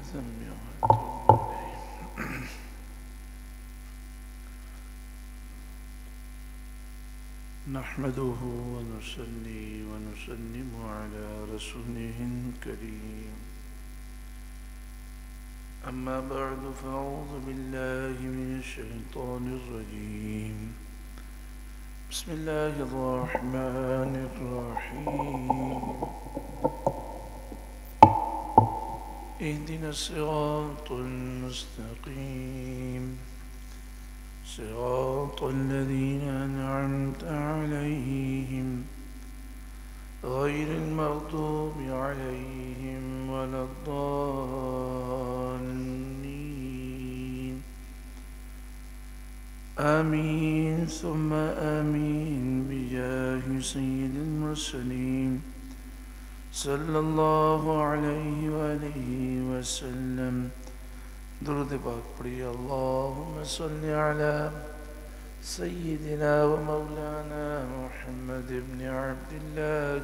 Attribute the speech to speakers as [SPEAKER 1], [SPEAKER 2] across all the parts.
[SPEAKER 1] الذنب وأتوب إليه. نحمده ونصلي ونسلم على رسوله الكريم. أما بعد فأعوذ بالله من الشيطان الرجيم. بسم الله الرحمن الرحيم. اهدنا الصراط المستقيم صراط الذين أنعمت عليهم غير المغضوب عليهم ولا الضالين. آمين ثم آمين بجاه سيد المرسلين صلی اللہ علیہ وآلہ وسلم. درود پاک پڑھی. اللہم صلی علی سیدنا و مولانا محمد بن عبد اللہ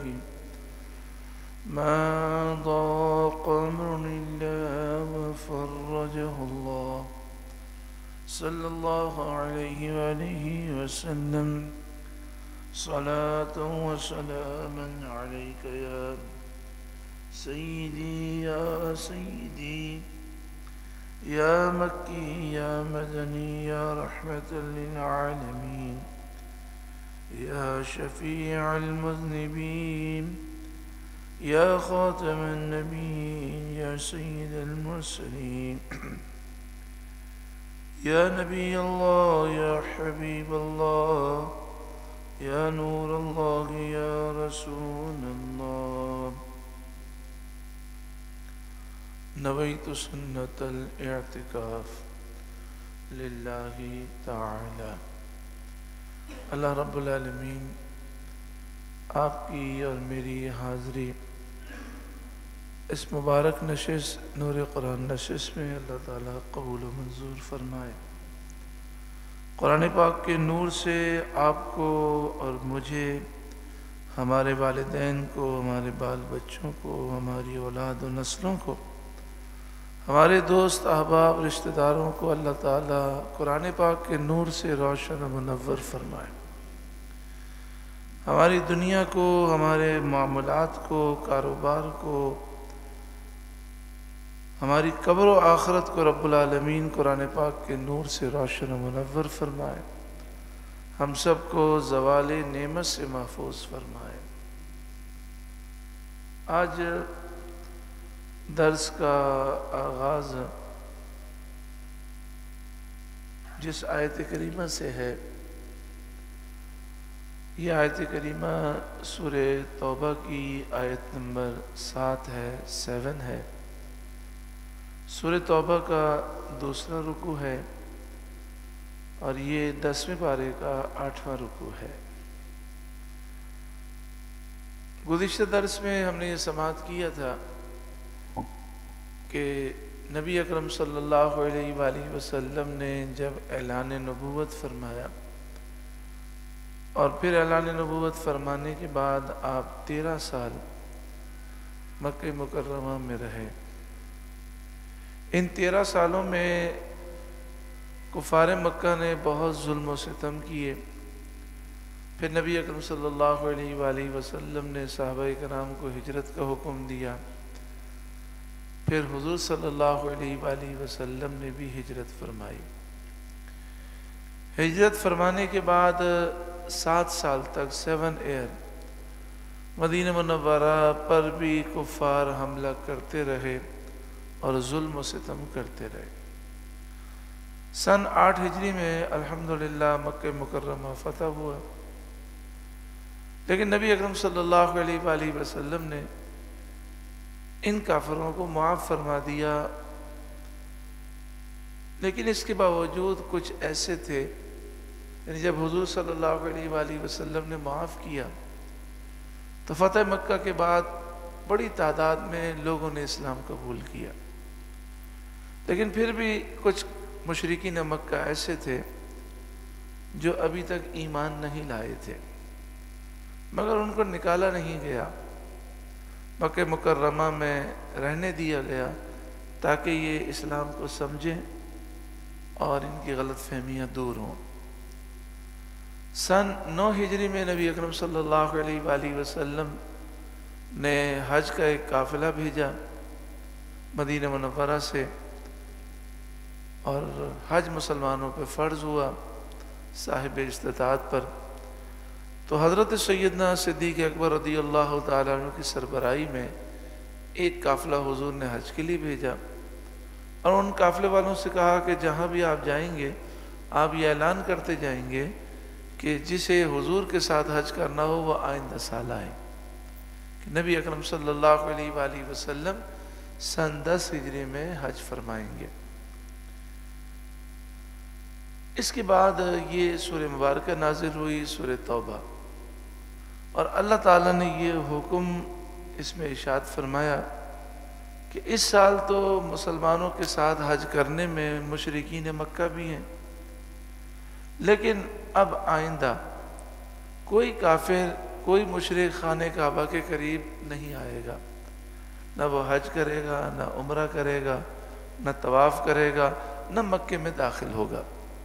[SPEAKER 1] ما ضاق امر اللہ وفرجہ اللہ صلی اللہ علیہ وآلہ وسلم. صلاة و سلاما علیک یا سیدی یا سیدی یا مکی یا مدنی یا رحمة للعالمین یا شفیع المذنبین یا خاتم النبیین یا سید المرسلین یا نبی اللہ یا حبیب اللہ یا نور اللہ یا رسول اللہ. نویت سنت الاعتکاف للہ تعالی. اللہ رب العالمین آپ کی اور میری حاضری اس مبارک نشست نور قرآن نشست میں اللہ تعالیٰ قبول و منظور فرمائے. قرآن پاک کے نور سے آپ کو اور مجھے، ہمارے والدین کو، ہمارے بال بچوں کو، ہماری اولاد و نسلوں کو، ہمارے دوست احباب رشتہ داروں کو اللہ تعالیٰ قرآن پاک کے نور سے روشن و منور فرمائے. ہماری دنیا کو، ہمارے معاملات کو، کاروبار کو، ہماری قبر و آخرت کو رب العالمین قرآن پاک کے نور سے روشن و منور فرمائے. ہم سب کو زوال نعمت سے محفوظ فرمائے. آج درس کا آغاز جس آیت کریمہ سے ہے، یہ آیت کریمہ سورہ توبہ کی آیت نمبر 7 ہے، 7 ہے. سورہ توبہ کا دوسرا رکوع ہے اور یہ 10ویں پارے کا 8واں رکوع ہے. گزشتہ درس میں ہم نے یہ سماعت کیا تھا کہ نبی اکرم صلی اللہ علیہ وآلہ وسلم نے جب اعلان نبوت فرمایا اور پھر اعلان نبوت فرمانے کے بعد آپ 13 سال مکہ مکرمہ میں رہے. ان 13 سالوں میں کفار مکہ نے بہت ظلم و ستم کیے. پھر نبی اکرم صلی اللہ علیہ وآلہ وسلم نے صحابہ کرام کو ہجرت کا حکم دیا. پھر حضور صلی اللہ علیہ وآلہ وسلم نے بھی ہجرت فرمائی. ہجرت فرمانے کے بعد 7 سال تک 7 ایئر مدینہ منورہ پر بھی کفار حملہ کرتے رہے اور ظلم و ستم کرتے رہے. سن 8 ہجری میں الحمدللہ مکہ مکرمہ فتح ہوا، لیکن نبی اکرم صلی اللہ علیہ وآلہ وسلم نے ان کافروں کو معاف فرما دیا. لیکن اس کے باوجود کچھ ایسے تھے، یعنی جب حضور صلی اللہ علیہ وآلہ وسلم نے معاف کیا تو فتح مکہ کے بعد بڑی تعداد میں لوگوں نے اسلام قبول کیا. لیکن پھر بھی کچھ مشرکین مکہ ایسے تھے جو ابھی تک ایمان نہیں لائے تھے، مگر ان کو نکالا نہیں گیا، مکہ مکرمہ میں رہنے دیا گیا تاکہ یہ اسلام کو سمجھیں اور ان کی غلط فہمیاں دور ہوں۔ سن 9 ہجری میں نبی اکرم صلی اللہ علیہ وآلہ وسلم نے حج کا ایک قافلہ بھیجا مدینہ منورہ سے، اور حج مسلمانوں پہ فرض ہوا صاحب استطاعت پر۔ تو حضرت سیدنا صدیق اکبر رضی اللہ تعالیٰ عنہ کی سربراہی میں ایک قافلہ حضور نے حج کے لیے بھیجا، اور ان قافلے والوں سے کہا کہ جہاں بھی آپ جائیں گے آپ یہ اعلان کرتے جائیں گے کہ جسے حضور کے ساتھ حج کرنا ہو وہ آئندہ سال آئے، کہ نبی اکرم صلی اللہ علیہ وآلہ وسلم سن 10 ہجری میں حج فرمائیں گے۔ اس کے بعد یہ سورہ مبارکہ نازل ہوئی، سورہ توبہ، اور اللہ تعالیٰ نے یہ حکم اس میں ارشاد فرمایا کہ اس سال تو مسلمانوں کے ساتھ حج کرنے میں مشرکین مکہ بھی ہیں، لیکن اب آئندہ کوئی کافر، کوئی مشرک خانہ کعبہ کے قریب نہیں آئے گا، نہ وہ حج کرے گا، نہ عمرہ کرے گا، نہ طواف کرے گا، نہ مکے میں داخل ہوگا۔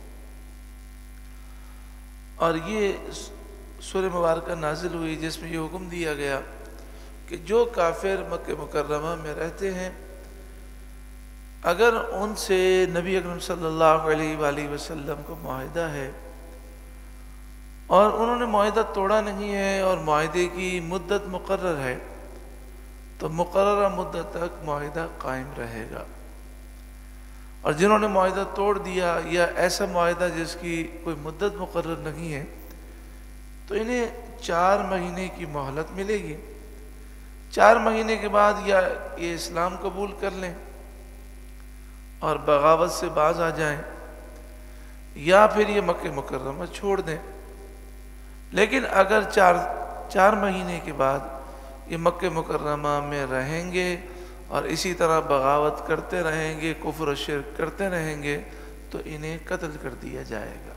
[SPEAKER 1] اور یہ سورہ مبارکہ نازل ہوئی جس میں یہ حکم دیا گیا کہ جو کافر مکہ مکرمہ میں رہتے ہیں، اگر ان سے نبی اکرم صلی اللہ علیہ وآلہ وسلم کو معاہدہ ہے اور انہوں نے معاہدہ توڑا نہیں ہے اور معاہدے کی مدت مقرر ہے، تو مقررہ مدت تک معاہدہ قائم رہے گا، اور جنہوں نے معاہدہ توڑ دیا یا ایسا معاہدہ جس کی کوئی مدت مقرر نہیں ہے تو انہیں 4 مہینے کی مہلت ملے گی۔ 4 مہینے کے بعد یا یہ اسلام قبول کر لیں اور بغاوت سے باز آ جائیں، یا پھر یہ مکہ مکرمہ چھوڑ دیں۔ لیکن اگر 4 مہینے کے بعد یہ مکہ مکرمہ میں رہیں گے اور اسی طرح بغاوت کرتے رہیں گے، کفر و شرک کرتے رہیں گے، تو انہیں قتل کر دیا جائے گا۔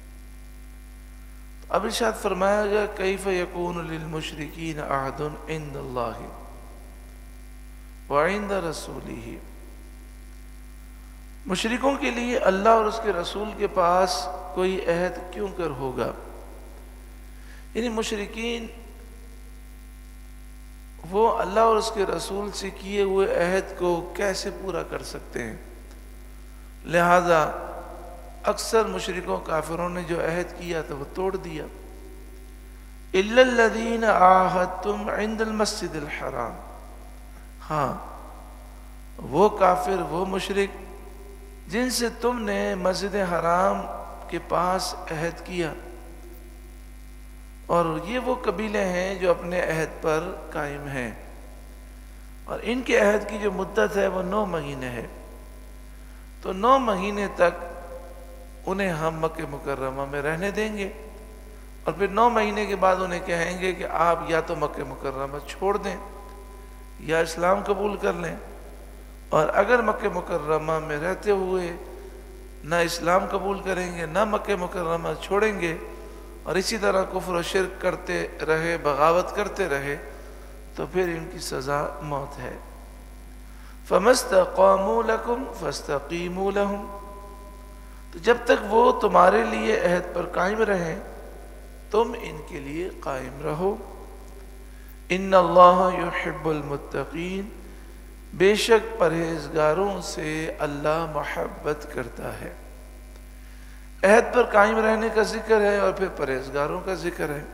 [SPEAKER 1] اب ارشاد فرمایا گیا کیف یکون للمشرکین عہد عند اللہ وعند رسولہ، مشرکوں کے لیے اللہ اور اس کے رسول کے پاس کوئی عہد کیوں کر ہوگا؟ یعنی مشرکین وہ اللہ اور اس کے رسول سے کیے ہوئے عہد کو کیسے پورا کر سکتے ہیں؟ لہذا اکثر مشرکوں کافروں نے جو عہد کیا تھا وہ توڑ دیا۔ الا الذین عاہدتم عند المسجد الحرام، ہاں وہ کافر، وہ مشرک جن سے تم نے مسجد حرام کے پاس عہد کیا، اور یہ وہ قبیلے ہیں جو اپنے عہد پر قائم ہیں، اور ان کے عہد کی جو مدت ہے وہ 9 مہینے ہے، تو 9 مہینے تک انہیں ہم مکہ مکرمہ میں رہنے دیں گے، اور پھر 9 مہینے کے بعد انہیں کہیں گے کہ آپ یا تو مکہ مکرمہ چھوڑ دیں یا اسلام قبول کر لیں، اور اگر مکہ مکرمہ میں رہتے ہوئے نہ اسلام قبول کریں گے نہ مکہ مکرمہ چھوڑیں گے اور اسی طرح کفر و شرک کرتے رہے، بغاوت کرتے رہے، تو پھر ان کی سزا موت ہے۔ فَمَا اسْتَقَامُوا لَكُمْ فَاسْتَقِيمُوا لَهُمْ، تو جب تک وہ تمہارے لیے عہد پر قائم رہیں تم ان کے لیے قائم رہو۔ ان اللہ یحب المتقین، بے شک پرہیزگاروں سے اللہ محبت کرتا ہے۔ عہد پر قائم رہنے کا ذکر ہے اور پھر پرہیزگاروں کا ذکر ہے،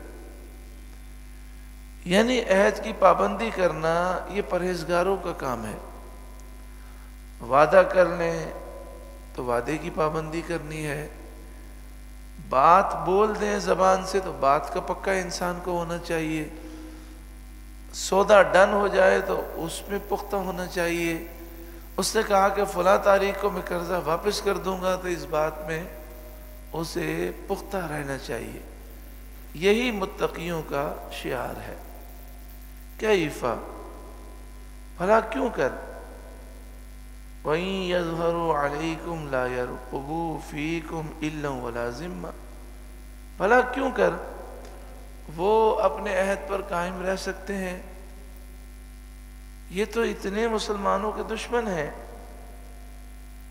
[SPEAKER 1] یعنی عہد کی پابندی کرنا یہ پرہیزگاروں کا کام ہے۔ وعدہ کر لیں تو وعدے کی پابندی کرنی ہے، بات بول دیں زبان سے تو بات کا پکا انسان کو ہونا چاہیے، سودا ڈن ہو جائے تو اس میں پختہ ہونا چاہیے۔ اس نے کہا کہ فلاں تاریخ کو میں قرضہ واپس کر دوں گا تو اس بات میں اسے پختہ رہنا چاہیے۔ یہی متقیوں کا شعار ہے۔ کیف، بھلا کیوں کر، وَإِن يَظْهَرُوا عَلَيْكُمْ لَا يَرْقُبُوا فِيكُمْ إِلًّا وَلَا ذِمَّةً، بھلا کیوں کر وہ اپنے عہد پر قائم رہ سکتے ہیں؟ یہ تو اتنے مسلمانوں کے دشمن ہیں،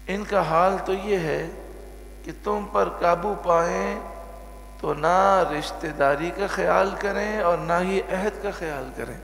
[SPEAKER 1] ان کا حال تو یہ ہے کہ تم پر قابو پائیں تو نہ رشتہ داری کا خیال کریں اور نہ ہی عہد کا خیال کریں.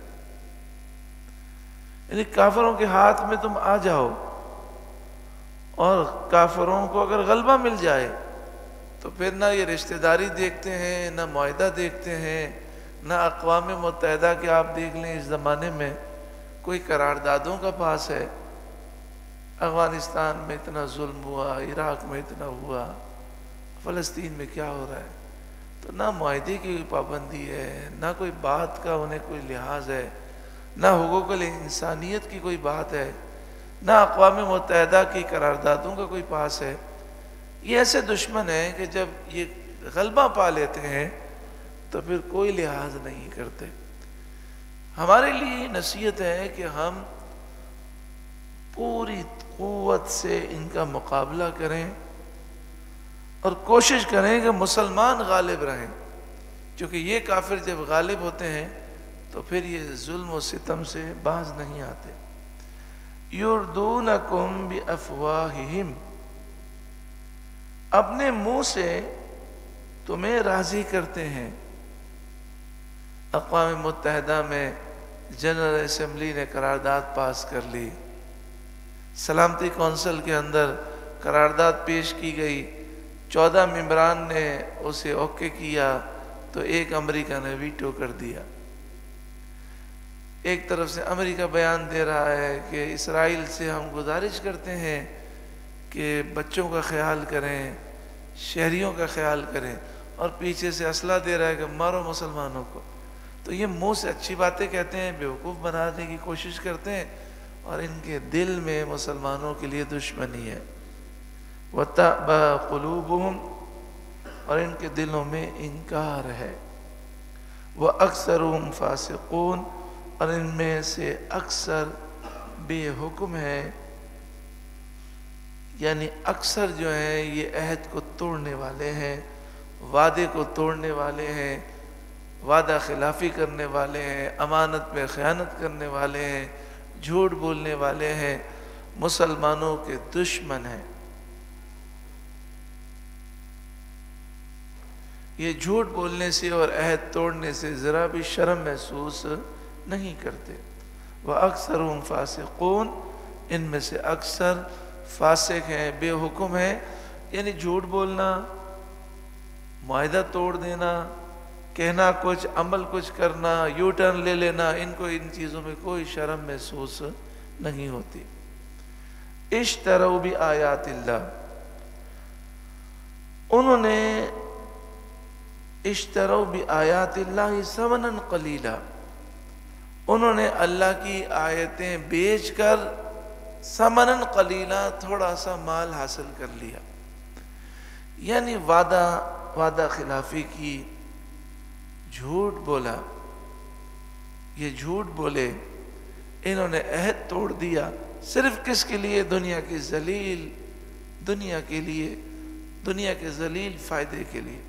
[SPEAKER 1] یعنی کافروں کے ہاتھ میں تم آ جاؤ اور کافروں کو اگر غلبہ مل جائے تو پھر نہ یہ رشتہ داری دیکھتے ہیں، نہ معاہدہ دیکھتے ہیں، نہ اقوام متحدہ کے آپ دیکھ لیں اس زمانے میں کوئی قراردادوں کا پاس ہے. افغانستان میں اتنا ظلم ہوا، عراق میں اتنا ہوا، فلسطین میں کیا ہو رہا ہے، تو نہ معاہدے کی کوئی پابندی ہے، نہ کوئی بات کا انہیں کوئی لحاظ ہے، نہ حقوق الانسانیت کی کوئی بات ہے، نہ اقوام متحدہ کی قراردادوں کا کوئی پاس ہے. یہ ایسے دشمن ہیں کہ جب یہ غلبہ پا لیتے ہیں تو پھر کوئی لحاظ نہیں کرتے. ہمارے لیے نصیحت ہے کہ ہم پوری قوت سے ان کا مقابلہ کریں اور کوشش کریں کہ مسلمان غالب رہیں، کیونکہ یہ کافر جب غالب ہوتے ہیں تو پھر یہ ظلم و ستم سے باز نہیں آتے. یردونکم بافواہہم، اپنے منہ سے تمہیں راضی کرتے ہیں. اقوام متحدہ میں جنرل اسمبلی نے قرارداد پاس کر لی، سلامتی کونسل کے اندر قرارداد پیش کی گئی، 14 ممبران نے اسے اوکے کیا تو ایک امریکہ نے ویٹو کر دیا. ایک طرف سے امریکہ بیان دے رہا ہے کہ اسرائیل سے ہم گزارش کرتے ہیں کہ بچوں کا خیال کریں، شہریوں کا خیال کریں، اور پیچھے سے اسلحہ دے رہا ہے کہ مارو مسلمانوں کو. تو یہ منہ سے اچھی باتیں کہتے ہیں، بیوقوف بنانے کی کوشش کرتے ہیں، اور ان کے دل میں مسلمانوں کے لیے دشمنی ہے. وَتَأْبَى قُلُوبُهُمْ، اور ان کے دلوں میں انکار ہے. وَأَكْثَرُهُمْ فَاسِقُونَ، اور ان میں سے اکثر بے حکم ہے، یعنی اکثر جو ہیں یہ عہد کو توڑنے والے ہیں، وعدے کو توڑنے والے ہیں، وعدہ خلافی کرنے والے ہیں، امانت میں خیانت کرنے والے ہیں، جھوٹ بولنے والے ہیں، مسلمانوں کے دشمن ہیں. یہ جھوٹ بولنے سے اور عہد توڑنے سے ذرا بھی شرم محسوس نہیں کرتے. وَأَكْثَرُهُمْ فَاسِقُونَ، ان میں سے اکثر فاسق ہیں، بے حکم ہیں، یعنی جھوٹ بولنا، معاہدہ توڑ دینا، کہنا کچھ عمل کچھ کرنا، یو ٹرن لے لینا، ان کو ان چیزوں میں کوئی شرم محسوس نہیں ہوتی. اشتروا بآیات اللہ، انہوں نے اشتروا بآیات اللہ ثمنا قلیلا، انہوں نے اللہ کی آیتیں بیچ کر ثمنا قلیلا، تھوڑا سا مال حاصل کر لیا. یعنی وعدہ خلافی کی، جھوٹ بولا، یہ جھوٹ بولے، انہوں نے عہد توڑ دیا. صرف کس کے لیے؟ دنیا کے ذلیل، دنیا کے لیے، دنیا کے ذلیل فائدے کے لیے.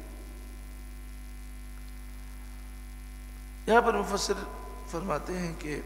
[SPEAKER 1] یہاں پر مفسر فرماتے ہیں کہ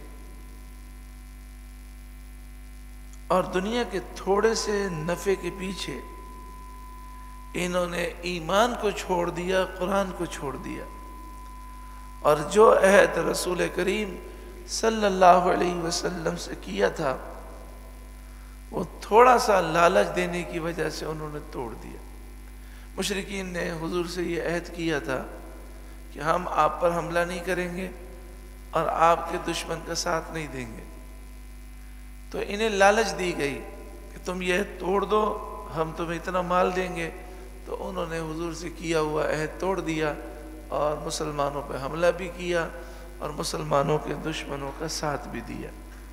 [SPEAKER 1] اور دنیا کے تھوڑے سے نفع کے پیچھے انہوں نے ایمان کو چھوڑ دیا، قرآن کو چھوڑ دیا، اور جو عہد رسول کریم صلی اللہ علیہ وسلم سے کیا تھا وہ تھوڑا سا لالچ دینے کی وجہ سے انہوں نے توڑ دیا. مشرکین نے حضور سے یہ عہد کیا تھا کہ ہم آپ پر حملہ نہیں کریں گے اور آپ کے دشمن کا ساتھ نہیں دیں گے. تو انہیں لالچ دی گئی کہ تم یہ توڑ دو، ہم تمہیں اتنا مال دیں گے. تو انہوں نے حضور سے کیا ہوا عہد توڑ دیا اور مسلمانوں پہ حملہ بھی کیا اور مسلمانوں کے دشمنوں کا ساتھ بھی دیا.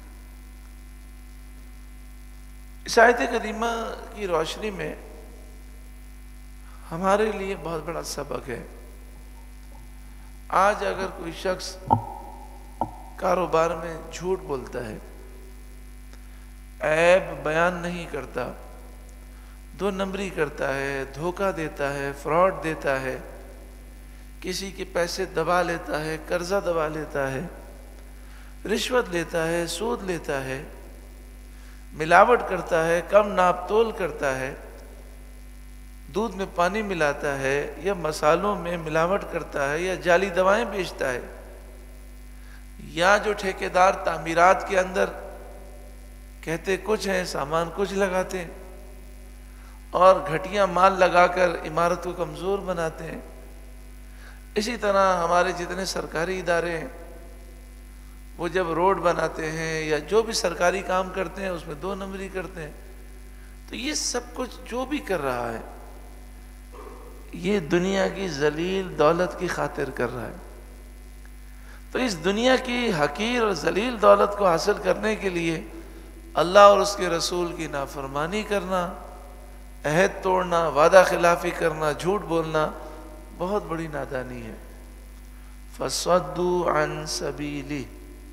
[SPEAKER 1] اس آیت کریمہ کی روشنی میں ہمارے لیے بہت بڑا سبق ہے. آج اگر کوئی شخص کاروبار میں جھوٹ بولتا ہے، عیب بیان نہیں کرتا، 2 نمبری کرتا ہے، دھوکہ دیتا ہے، فراڈ دیتا ہے، کسی کے پیسے دبا لیتا ہے، قرضہ دبا لیتا ہے، رشوت لیتا ہے، سود لیتا ہے، ملاوٹ کرتا ہے، کم ناپ تول کرتا ہے، دودھ میں پانی ملاتا ہے یا مسالوں میں ملاوٹ کرتا ہے یا جعلی دوائیں بیچتا ہے، یا جو ٹھیکیدار تعمیرات کے اندر کہتے کچھ ہیں سامان کچھ لگاتے ہیں اور گھٹیا مال لگا کر عمارت کو کمزور بناتے ہیں. اسی طرح ہمارے جتنے سرکاری ادارے ہیں وہ جب روڈ بناتے ہیں یا جو بھی سرکاری کام کرتے ہیں اس میں 2 نمبری کرتے ہیں. تو یہ سب کچھ جو بھی کر رہا ہے یہ دنیا کی ذلیل دولت کی خاطر کر رہا ہے. تو اس دنیا کی حقیر اور ذلیل دولت کو حاصل کرنے کے لیے اللہ اور اس کے رسول کی نافرمانی کرنا، عہد توڑنا، وعدہ خلافی کرنا، جھوٹ بولنا بہت بڑی نادانی ہے. فَصَدُّوا عَن سَبِيلِهِ،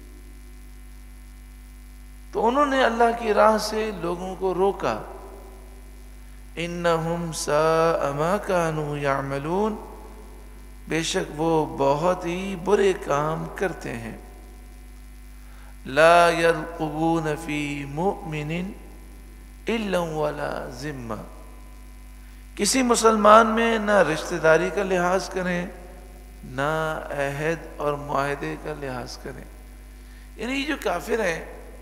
[SPEAKER 1] تو انہوں نے اللہ کی راہ سے لوگوں کو روکا. إِنَّهُمْ سَاءَ مَا كَانُوا يَعْمَلُونَ، بے شک وہ بہت ہی برے کام کرتے ہیں. لا يرقبون في مؤمن إلا ولا ذمہ، کسی مسلمان میں نہ رشتہ داری کا لحاظ کریں نہ عہد اور معاہدے کا لحاظ کریں. یعنی جو کافر ہیں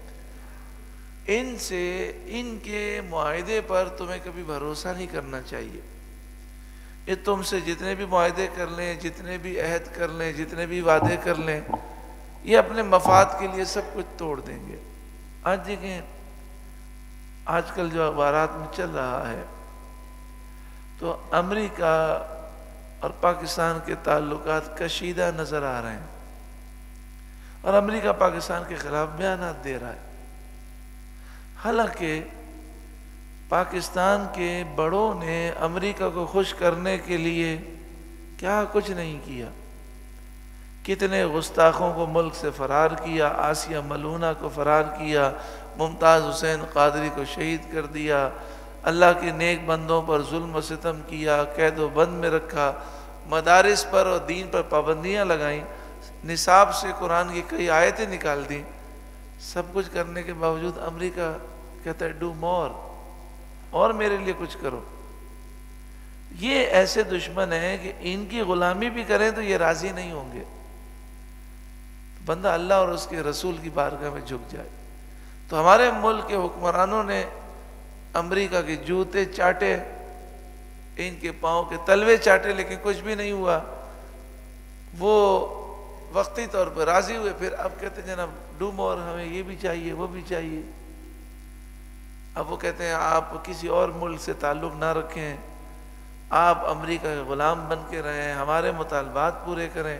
[SPEAKER 1] ان سے ان کے معاہدے پر تمہیں کبھی بھروسہ نہیں کرنا چاہیے. یہ تم سے جتنے بھی معاہدے کر لیں، جتنے بھی عہد کر لیں، جتنے بھی وعدے کر لیں، یہ اپنے مفاد کے لیے سب کچھ توڑ دیں گے. آج دیکھیں آج کل جو اخبارات میں چل رہا ہے تو امریکہ اور پاکستان کے تعلقات کشیدہ نظر آ رہے ہیں اور امریکہ پاکستان کے خلاف بیانات دے رہا ہے. حالانکہ پاکستان کے بڑوں نے امریکہ کو خوش کرنے کے لیے کیا کچھ نہیں کیا. کتنے گستاخوں کو ملک سے فرار کیا، آسیہ ملونہ کو فرار کیا، ممتاز حسین قادری کو شہید کر دیا، اللہ کے نیک بندوں پر ظلم و ستم کیا، قید و بند میں رکھا، مدارس پر اور دین پر پابندیاں لگائیں، نصاب سے قرآن کی کئی آیتیں نکال دیں. سب کچھ کرنے کے باوجود امریکہ کہتا ہے ڈو مور، اور میرے لیے کچھ کرو. یہ ایسے دشمن ہیں کہ ان کی غلامی بھی کریں تو یہ راضی نہیں ہوں گے. بندہ اللہ اور اس کے رسول کی بارگاہ میں جھک جائے. تو ہمارے ملک کے حکمرانوں نے امریکہ کے جوتے چاٹے، ان کے پاؤں کے تلوے چاٹے، لیکن کچھ بھی نہیں ہوا. وہ وقتی طور پر راضی ہوئے، پھر اب کہتے ہیں جناب ڈو مور، ہمیں یہ بھی چاہیے وہ بھی چاہیے. اب وہ کہتے ہیں آپ کسی اور ملک سے تعلق نہ رکھیں، آپ امریکہ کے غلام بن کے رہیں، ہمارے مطالبات پورے کریں.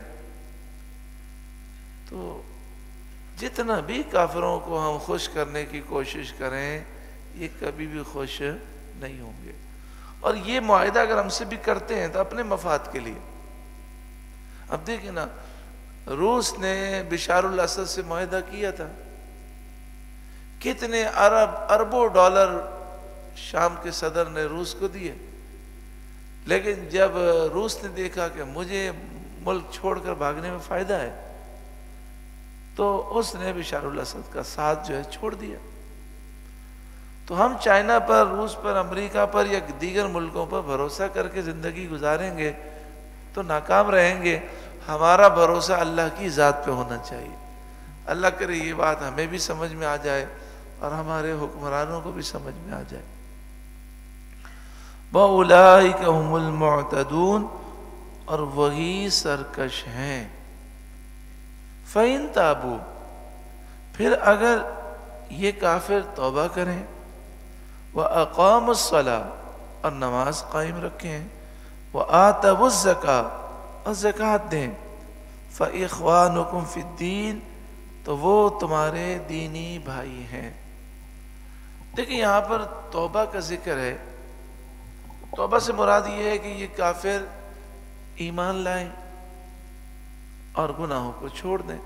[SPEAKER 1] تو جتنا بھی کافروں کو ہم خوش کرنے کی کوشش کریں یہ کبھی بھی خوش نہیں ہوں گے. اور یہ معاہدہ اگر ہم سے بھی کرتے ہیں تو اپنے مفاد کے لیے. اب دیکھیں نا، روس نے بشار الاسد سے معاہدہ کیا تھا، کتنے اربوں ڈالر شام کے صدر نے روس کو دیے. لیکن جب روس نے دیکھا کہ مجھے ملک چھوڑ کر بھاگنے میں فائدہ ہے تو اس نے بشار الاسد کا ساتھ جو ہے چھوڑ دیا. تو ہم چائنا پر، روس پر، امریکہ پر یا دیگر ملکوں پر بھروسہ کر کے زندگی گزاریں گے تو ناکام رہیں گے. ہمارا بھروسہ اللہ کی ذات پہ ہونا چاہیے. اللہ کرے یہ بات ہمیں بھی سمجھ میں آ جائے اور ہمارے حکمرانوں کو بھی سمجھ میں آ جائے. وَأُولَئِكَ هُمُ الْمُعْتَدُونَ، اور وہی سرکش ہیں. فَإِن تَابُوا، پھر اگر یہ کافر توبہ کریں، وَأَقَامُوا الصَّلَاةَ، اور نماز قائم رکھیں، وَآتَوُا الزَّكَاةَ، اور زکوٰۃ دیں، فَإِخْوَانُكُمْ فِي الدِّينِ، تو وہ تمہارے دینی بھائی ہیں. دیکھیں یہاں پر توبہ کا ذکر ہے. توبہ سے مراد یہ ہے کہ یہ کافر ایمان لائیں اور گناہوں کو چھوڑ دیں.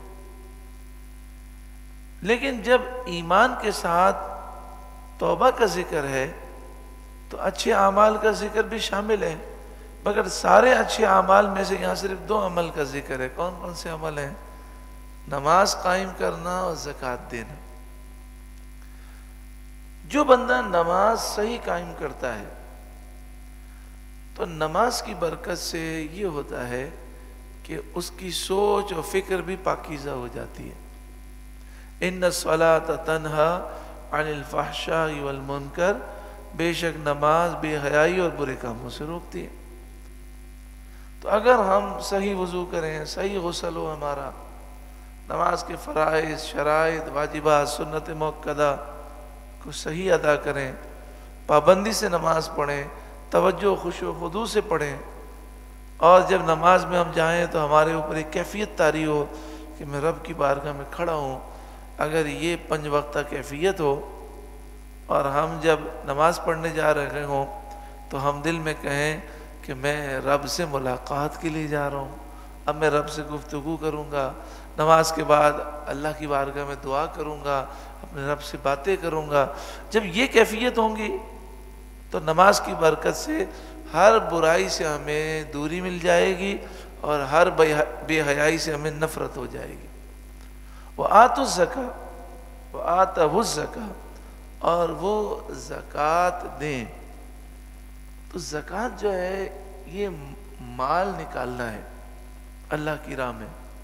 [SPEAKER 1] لیکن جب ایمان کے ساتھ توبہ کا ذکر ہے تو اچھے اعمال کا ذکر بھی شامل ہے، مگر سارے اچھے اعمال میں سے یہاں صرف 2 عمل کا ذکر ہے. کون کون سے عمل ہیں؟ نماز قائم کرنا اور زکوٰۃ دینا. جو بندہ نماز صحیح قائم کرتا ہے تو نماز کی برکت سے یہ ہوتا ہے کہ اس کی سوچ اور فکر بھی پاکیزہ ہو جاتی ہے۔ ان الصلاۃ تنہا عن الفحشاء والمنکر، بے شک نماز بے حیائی اور برے کاموں سے روکتی ہے۔ تو اگر ہم صحیح وضو کریں، صحیح غسل ہو ہمارا، نماز کے فرائض، شرائط، واجبات، سنت مؤکدہ کو صحیح ادا کریں، پابندی سے نماز پڑھیں، توجہ خشوع و خضوع سے پڑھیں، اور جب نماز میں ہم جائیں تو ہمارے اوپر ایک کیفیت طاری ہو کہ میں رب کی بارگاہ میں کھڑا ہوں۔ اگر یہ 5 وقتہ کیفیت ہو اور ہم جب نماز پڑھنے جا رہے ہوں تو ہم دل میں کہیں کہ میں رب سے ملاقات کے لیے جا رہا ہوں، اب میں رب سے گفتگو کروں گا، نماز کے بعد اللہ کی بارگاہ میں دعا کروں گا، اپنے رب سے باتیں کروں گا۔ جب یہ کیفیت ہوں گی تو نماز کی برکت سے ہر برائی سے ہمیں دوری مل جائے گی اور ہر بے حیائی سے ہمیں نفرت ہو جائے گی۔ وَآتُوا الزَّکاۃَ وَآتَوُا الزَّکاۃَ، اور وہ زکوٰۃ دیں۔ تو زکوٰۃ جو ہے یہ مال نکالنا ہے اللہ کی راہ میں۔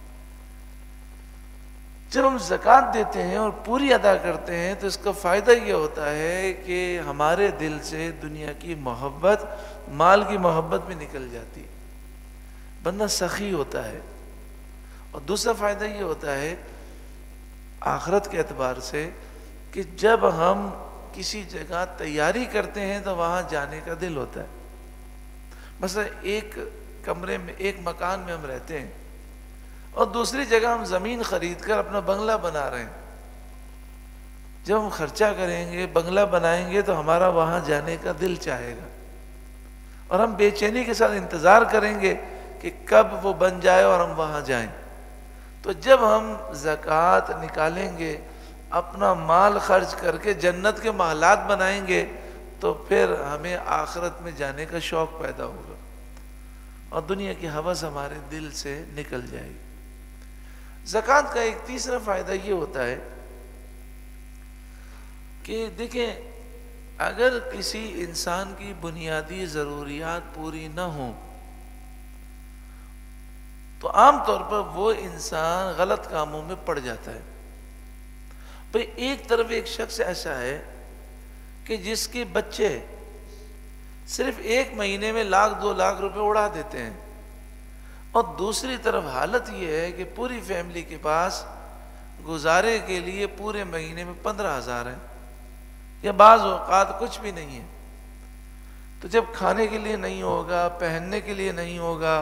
[SPEAKER 1] جب ہم زکوٰۃ دیتے ہیں اور پوری ادا کرتے ہیں تو اس کا فائدہ یہ ہوتا ہے کہ ہمارے دل سے دنیا کی محبت، مال کی محبت بھی نکل جاتی ہے، بندہ سخی ہوتا ہے۔ اور دوسرا فائدہ یہ ہوتا ہے آخرت کے اعتبار سے کہ جب ہم کسی جگہ تیاری کرتے ہیں تو وہاں جانے کا دل ہوتا ہے۔ مثلا ایک کمرے میں، ایک مکان میں ہم رہتے ہیں اور دوسری جگہ ہم زمین خرید کر اپنا بنگلہ بنا رہے ہیں۔ جب ہم خرچہ کریں گے، بنگلہ بنائیں گے تو ہمارا وہاں جانے کا دل چاہے گا اور ہم بے چینی کے ساتھ انتظار کریں گے کہ کب وہ بن جائے اور ہم وہاں جائیں۔ تو جب ہم زکوٰۃ نکالیں گے، اپنا مال خرچ کر کے جنت کے محلات بنائیں گے تو پھر ہمیں آخرت میں جانے کا شوق پیدا ہوگا اور دنیا کی ہوس ہمارے دل سے نکل جائے گی۔ زکوٰۃ کا ایک تیسرا فائدہ یہ ہوتا ہے کہ دیکھیں اگر کسی انسان کی بنیادی ضروریات پوری نہ ہوں تو عام طور پر وہ انسان غلط کاموں میں پڑ جاتا ہے۔ بھئی ایک طرف ایک شخص ایسا ہے کہ جس کے بچے صرف 1 مہینے میں 1,00,000 2,00,000 روپے اڑا دیتے ہیں، اور دوسری طرف حالت یہ ہے کہ پوری فیملی کے پاس گزارے کے لیے پورے مہینے میں 15,000 ہیں، یا بعض اوقات کچھ بھی نہیں ہے۔ تو جب کھانے کے لیے نہیں ہوگا، پہننے کے لیے نہیں ہوگا،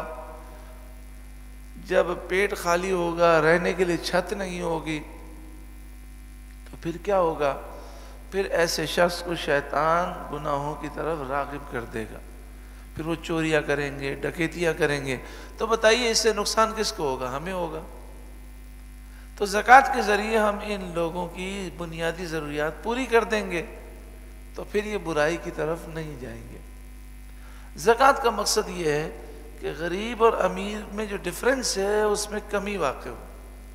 [SPEAKER 1] جب پیٹ خالی ہوگا، رہنے کے لیے چھت نہیں ہوگی، تو پھر کیا ہوگا؟ پھر ایسے شخص کو شیطان گناہوں کی طرف راغب کر دے گا، پھر وہ چوریاں کریں گے، ڈکیتیاں کریں گے۔ تو بتائیے اس سے نقصان کس کو ہوگا؟ ہمیں ہوگا۔ تو زکوٰۃ کے ذریعے ہم ان لوگوں کی بنیادی ضروریات پوری کر دیں گے تو پھر یہ برائی کی طرف نہیں جائیں گے۔ زکوٰۃ کا مقصد یہ ہے کہ غریب اور امیر میں جو ڈفرینس ہے اس میں کمی واقع ہو۔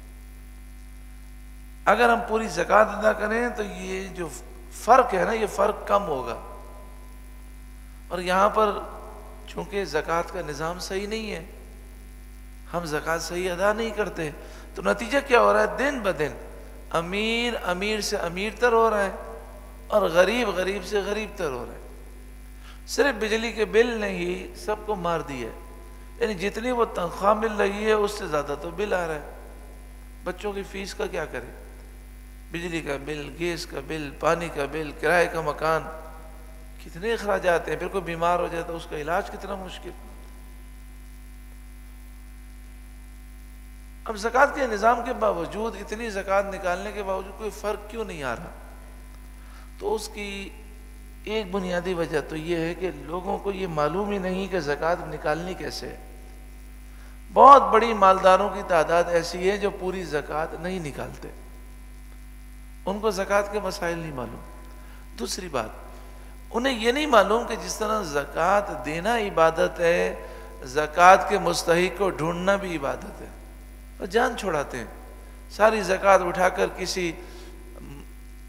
[SPEAKER 1] اگر ہم پوری زکوٰۃ ادا کریں تو یہ جو فرق ہے نا، یہ فرق کم ہوگا۔ اور یہاں پر چونکہ زکوٰۃ کا نظام صحیح نہیں ہے، ہم زکوٰۃ صحیح ادا نہیں کرتے، تو نتیجہ کیا ہو رہا ہے؟ دن بدن امیر امیر سے امیر تر ہو رہا ہے اور غریب غریب سے غریب تر ہو رہا ہے۔ صرف بجلی کے بل نے ہی سب کو مار دیا ہے، یعنی جتنی وہ تنخواہ مل رہی ہے اس سے زیادہ تو بل آ رہا ہے۔ بچوں کی فیس کا کیا کرے؟ بجلی کا بل، گیس کا بل، پانی کا بل، کرائے کا مکان، کتنے اخراجات ہیں۔ پھر کوئی بیمار ہو جائے تو اس کا علاج کتنا مشکل۔ اب زکوٰۃ کے نظام کے باوجود، اتنی زکوٰۃ نکالنے کے باوجود کوئی فرق کیوں نہیں آ رہا؟ تو اس کی ایک بنیادی وجہ تو یہ ہے کہ لوگوں کو یہ معلوم ہی نہیں کہ زکوٰۃ نکالنی کیسے ہے۔ بہت بڑی مالداروں کی تعداد ایسی ہے جو پوری زکوٰۃ نہیں نکالتے، ان کو زکوٰۃ کے مسائل نہیں معلوم۔ دوسری بات، انہیں یہ نہیں معلوم کہ جس طرح زکوٰۃ دینا عبادت ہے، زکوٰۃ کے مستحق کو ڈھونڈنا بھی عبادت ہے، اور جان چھوڑاتے ہیں۔ ساری زکوٰۃ اٹھا کر کسی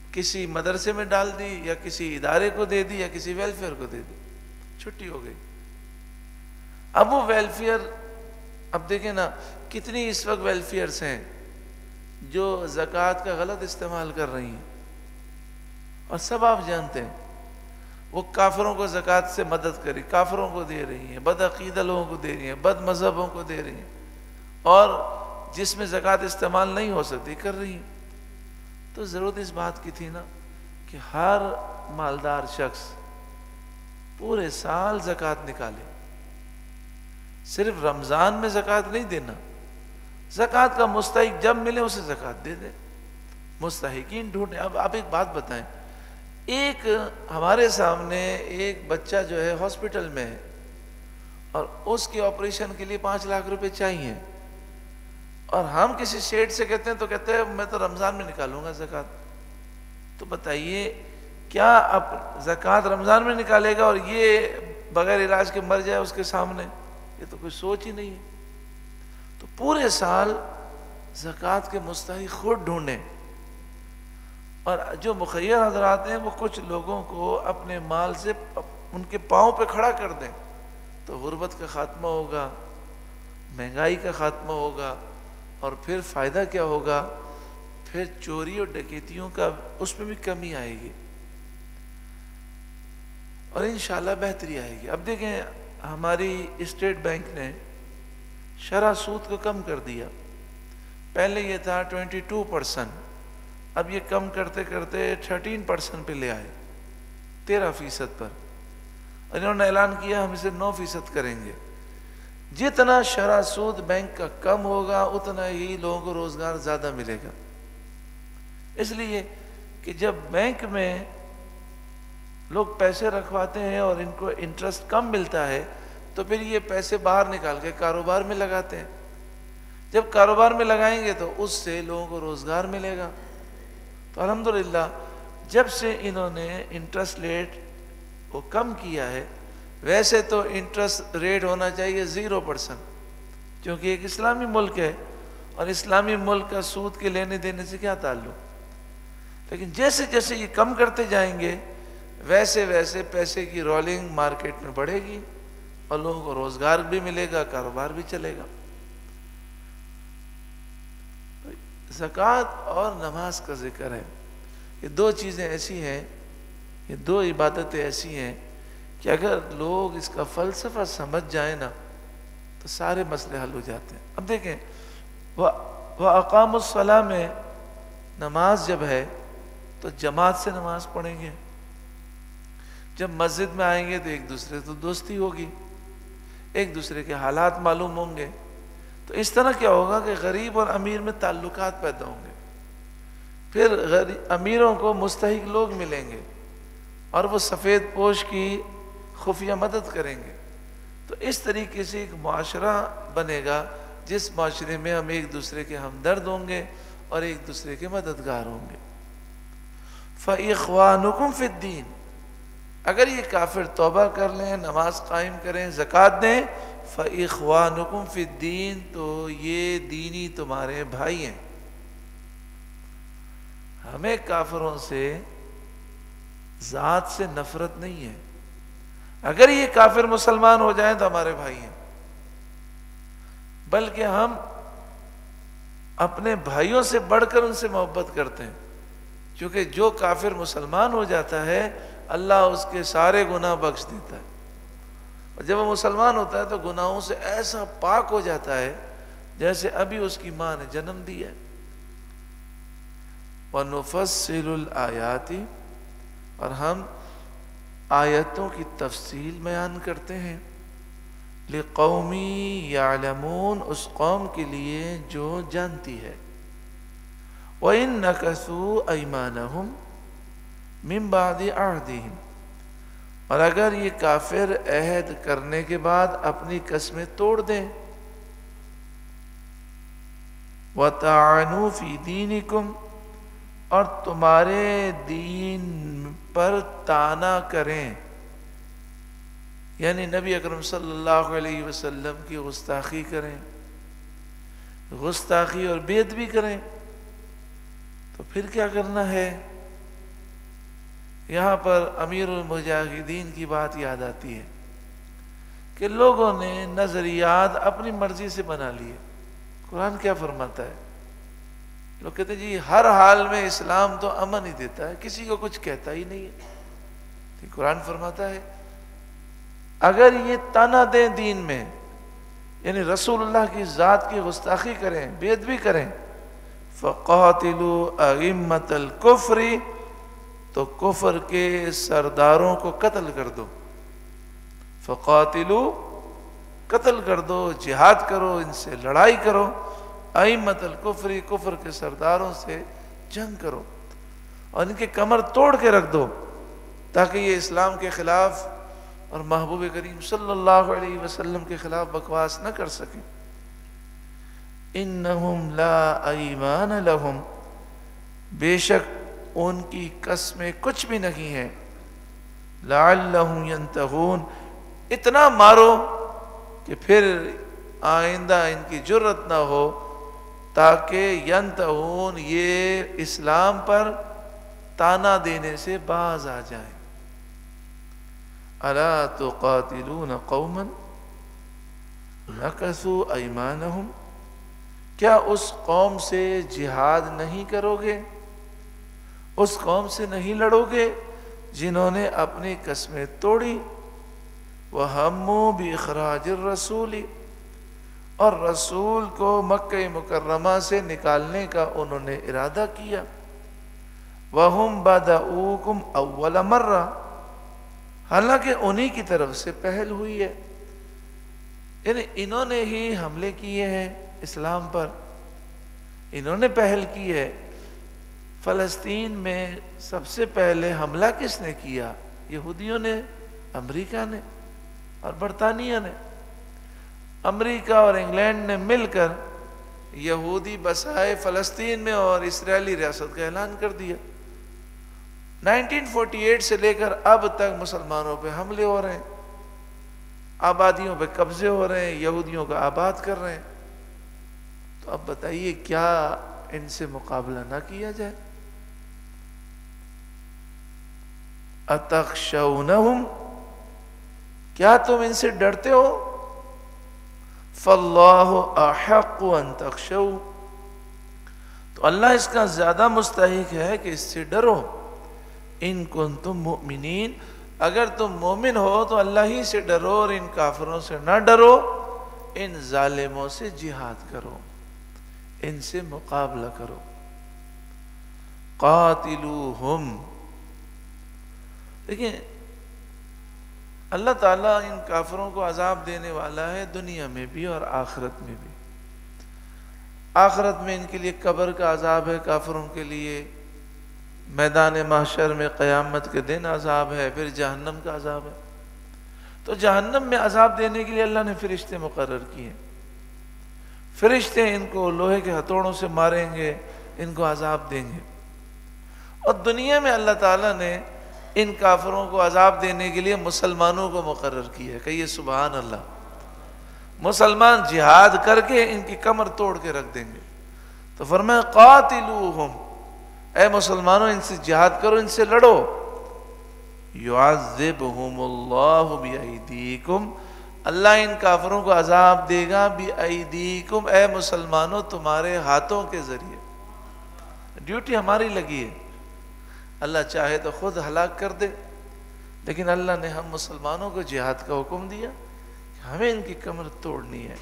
[SPEAKER 1] کسی مدرسے میں ڈال دی یا کسی ادارے کو دے دی یا کسی ویلفیئر کو دے دی، چھٹی ہو گئی۔ اب وہ ویلفیئر، اب دیکھیں نا کتنی اس وقت ویلفیئرس ہیں جو زکوٰۃ کا غلط استعمال کر رہی ہیں، اور سب آپ جانتے ہیں وہ کافروں کو زکوٰۃ سے مدد کری، کافروں کو دے رہی ہیں، بد عقیدہ لوگوں کو دے رہی ہیں، بد مذہبوں کو دے رہی ہیں، اور جس میں زکوٰۃ استعمال نہیں ہو سکتی کر رہی ہیں۔ تو ضرورت اس بات کی تھی نا کہ ہر مالدار شخص پورے سال زکوٰۃ نکالے، صرف رمضان میں زکوٰۃ نہیں دینا، زکوٰۃ کا مستحق جب ملے اسے زکوٰۃ دے دے، مستحقین ڈھونڈے۔ اب آپ ایک بات بتائیں، ایک ہمارے سامنے ایک بچہ جو ہے ہاسپٹل میں ہے اور اس کے آپریشن کے لیے 5 لاکھ روپے چاہیے، اور ہم کسی شیٹ سے کہتے ہیں تو کہتے ہیں میں تو رمضان میں نکالوں گا زکوٰۃ۔ تو بتائیے کیا اب زکوٰۃ رمضان میں نکالے گا اور یہ بغیر علاج کے مر جائے اس کے سامنے؟ یہ تو کوئی سوچ ہی نہیں ہے۔ تو پورے سال زکوٰۃ کے مستحق خود ڈھونڈیں، اور جو مخیر حضرات ہیں وہ کچھ لوگوں کو اپنے مال سے ان کے پاؤں پہ کھڑا کر دیں، تو غربت کا خاتمہ ہوگا، مہنگائی کا خاتمہ ہوگا، اور پھر فائدہ کیا ہوگا؟ پھر چوری اور ڈکیتیوں کا اس میں بھی کمی آئے گی، اور انشاءاللہ بہتری آئے گی۔ اب دیکھیں ہماری اسٹیٹ بینک نے شرح سود کو کم کر دیا، پہلے یہ تھا 22%، اب یہ کم کرتے کرتے 13% پہ لے آئے، 13% پر، اور انہوں نے اعلان کیا ہم اسے 9% کریں گے۔ جتنا شرح سود بینک کا کم ہوگا اتنا ہی لوگوں کو روزگار زیادہ ملے گا، اس لیے کہ جب بینک میں لوگ پیسے رکھواتے ہیں اور ان کو انٹرسٹ کم ملتا ہے تو پھر یہ پیسے باہر نکال کے کاروبار میں لگاتے ہیں، جب کاروبار میں لگائیں گے تو اس سے لوگوں کو روزگار ملے گا۔ تو الحمدللہ جب سے انہوں نے انٹرسٹ ریٹ کو کم کیا ہے، ویسے تو انٹرسٹ ریٹ ہونا چاہیے 0%، کیونکہ ایک اسلامی ملک ہے اور اسلامی ملک کا سود کے لینے دینے سے کیا تعلق، لیکن جیسے جیسے یہ کم کرتے جائیں گے ویسے ویسے پیسے کی رولنگ مارکیٹ میں بڑھے گی اور لوگوں کو روزگار بھی ملے گا، کاروبار بھی چلے گا۔ زکوٰۃ اور نماز کا ذکر ہے، یہ دو چیزیں ایسی ہیں، یہ دو عبادتیں ایسی ہیں کہ اگر لوگ اس کا فلسفہ سمجھ جائیں نا تو سارے مسئلے حل ہو جاتے ہیں۔ اب دیکھیں وَأَقَامُوا الصَّلَاةَ میں نماز جب ہے تو جماعت سے نماز پڑھیں گے، جب مسجد میں آئیں گے تو ایک دوسرے تو دوستی ہوگی، ایک دوسرے کے حالات معلوم ہوں گے، تو اس طرح کیا ہوگا کہ غریب اور امیر میں تعلقات پیدا ہوں گے، پھر امیروں کو مستحق لوگ ملیں گے اور وہ سفید پوش کی خفیہ مدد کریں گے، تو اس طریقے سے ایک معاشرہ بنے گا جس معاشرے میں ہم ایک دوسرے کے ہمدرد ہوں گے اور ایک دوسرے کے مددگار ہوں گے۔ فَإِخْوَانُكُمْ فِي الدِّينِ، اگر یہ کافر توبہ کر لیں، نماز قائم کریں، زکوٰۃ دیں، فَإِخْوَانُكُمْ فِي الدِّينِ، تو یہ دینی تمہارے بھائی ہیں۔ ہمیں کافروں سے ذات سے نفرت نہیں ہے، اگر یہ کافر مسلمان ہو جائیں تو ہمارے بھائی ہیں، بلکہ ہم اپنے بھائیوں سے بڑھ کر ان سے محبت کرتے ہیں، کیونکہ جو کافر مسلمان ہو جاتا ہے اللہ اس کے سارے گناہ بخش دیتا ہے، اور جب وہ مسلمان ہوتا ہے تو گناہوں سے ایسا پاک ہو جاتا ہے جیسے ابھی اس کی ماں نے جنم دیا ہے۔ وَنُفَصِّلُ الْآيَاتِ، اور ہم آیتوں کی تفصیل بیان کرتے ہیں، لِقَوْمٍ يَعْلَمُونَ، اس قوم کے لیے جو جانتی ہے، وَإِن نَكَثُوا أَيْمَانَهُمْ مِن بَعْدِ عَهْدِهِمْ، اور اگر یہ کافر عہد کرنے کے بعد اپنی قسمیں توڑ دیں، وَطَعَنُوا فِي دِينِكُمْ، اور تمہارے دین پر طعنا کریں، یعنی نبی اکرم صلی اللہ علیہ وسلم کی گستاخی کریں، گستاخی اور بے ادبی کریں، تو پھر کیا کرنا ہے؟ یہاں پر امیر المجاہدین کی بات یاد آتی ہے کہ لوگوں نے نظریات اپنی مرضی سے بنا لیے. قرآن کیا فرماتا ہے؟ لوگ کہتے ہیں جی ہر حال میں اسلام تو امن ہی دیتا ہے، کسی کو کچھ کہتا ہی نہیں ہے. قرآن فرماتا ہے اگر یہ تانا دیں دین میں، یعنی رسول اللہ کی ذات کی گستاخی کریں، بے ادبی کریں، فَقَاتِلُوا أَئِمَّةَ الْكُفْرِ، تو کفر کے سرداروں کو قتل کر دو. فَقَاتِلُوا، قتل کر دو، جہاد کرو، ان سے لڑائی کرو. أَئِمَّةَ الْكُفْرِ، کفر کے سرداروں سے جنگ کرو اور ان کے کمر توڑ کے رکھ دو تاکہ یہ اسلام کے خلاف اور محبوب کریم صلی اللہ علیہ وسلم کے خلاف بکواس نہ کر سکیں. انہم لا ایمان لہم، بے شک ان کی قسمیں کچھ بھی نہیں ہیں. لعلہم ینتہون، اتنا مارو کہ پھر آئندہ ان کی جرت نہ ہو تاکہ ینتہون، یہ اسلام پر تانا دینے سے باز آ جائیں. الا تقاتلون قوما نکثوا ایمانہم، کیا اس قوم سے جہاد نہیں کرو گے، اس قوم سے نہیں لڑو گے جنہوں نے اپنی قسمیں توڑی. وَهَمُّوا بِإِخْرَاجِ الرَّسُولِ، اور رسول کو مکہ مکرمہ سے نکالنے کا انہوں نے ارادہ کیا. وَهُمْ بَدَؤُوكُمْ أَوَّلَ مَرَّةٍ، حالانکہ انہی کی طرف سے پہل ہوئی ہے، یعنی انہوں نے ہی حملے کیے ہیں اسلام پر، انہوں نے پہل کی ہے. فلسطین میں سب سے پہلے حملہ کس نے کیا؟ یہودیوں نے، امریکہ نے اور برطانیہ نے. امریکہ اور انگلینڈ نے مل کر یہودی بسائے فلسطین میں اور اسرائیلی ریاست کا اعلان کر دیا. 1948 سے لے کر اب تک مسلمانوں پہ حملے ہو رہے ہیں، آبادیوں پہ قبضے ہو رہے ہیں، یہودیوں کا آباد کر رہے ہیں. تو اب بتائیے کیا ان سے مقابلہ نہ کیا جائے؟ اتخشونہم، کیا تم ان سے ڈرتے ہو؟ فاللہ احق ان تخشوا، تو اللہ اس کا زیادہ مستحق ہے کہ اس سے ڈرو. ان کنتم مؤمنین، اگر تم مومن ہو تو اللہ ہی سے ڈرو اور ان کافروں سے نہ ڈرو. ان ظالموں سے جہاد کرو، ان سے مقابلہ کرو. قاتلوہم، دیکھیں اللہ تعالیٰ ان کافروں کو عذاب دینے والا ہے دنیا میں بھی اور آخرت میں بھی. آخرت میں ان کے لیے قبر کا عذاب ہے، کافروں کے لیے میدان محشر میں قیامت کے دن عذاب ہے، پھر جہنم کا عذاب ہے. تو جہنم میں عذاب دینے کے لیے اللہ نے فرشتے مقرر کیے. فرشتے ان کو لوہے کے ہتھوڑوں سے ماریں گے، ان کو عذاب دیں گے. اور دنیا میں اللہ تعالیٰ نے ان کافروں کو عذاب دینے کے لیے مسلمانوں کو مقرر کیا ہے. کہیے سبحان اللہ. مسلمان جہاد کر کے ان کی کمر توڑ کے رکھ دیں گے. تو فرمایا قاتلوہم، اے مسلمانوں ان سے جہاد کرو، ان سے لڑو. یعذبہم اللہ بایدیکم، اللہ ان کافروں کو عذاب دے گا بایدیکم، اے مسلمانوں تمہارے ہاتھوں کے ذریعے. ڈیوٹی ہماری لگی ہے، اللہ چاہے تو خود ہلاک کر دے، لیکن اللہ نے ہم مسلمانوں کو جہاد کا حکم دیا کہ ہمیں ان کی کمر توڑنی ہے.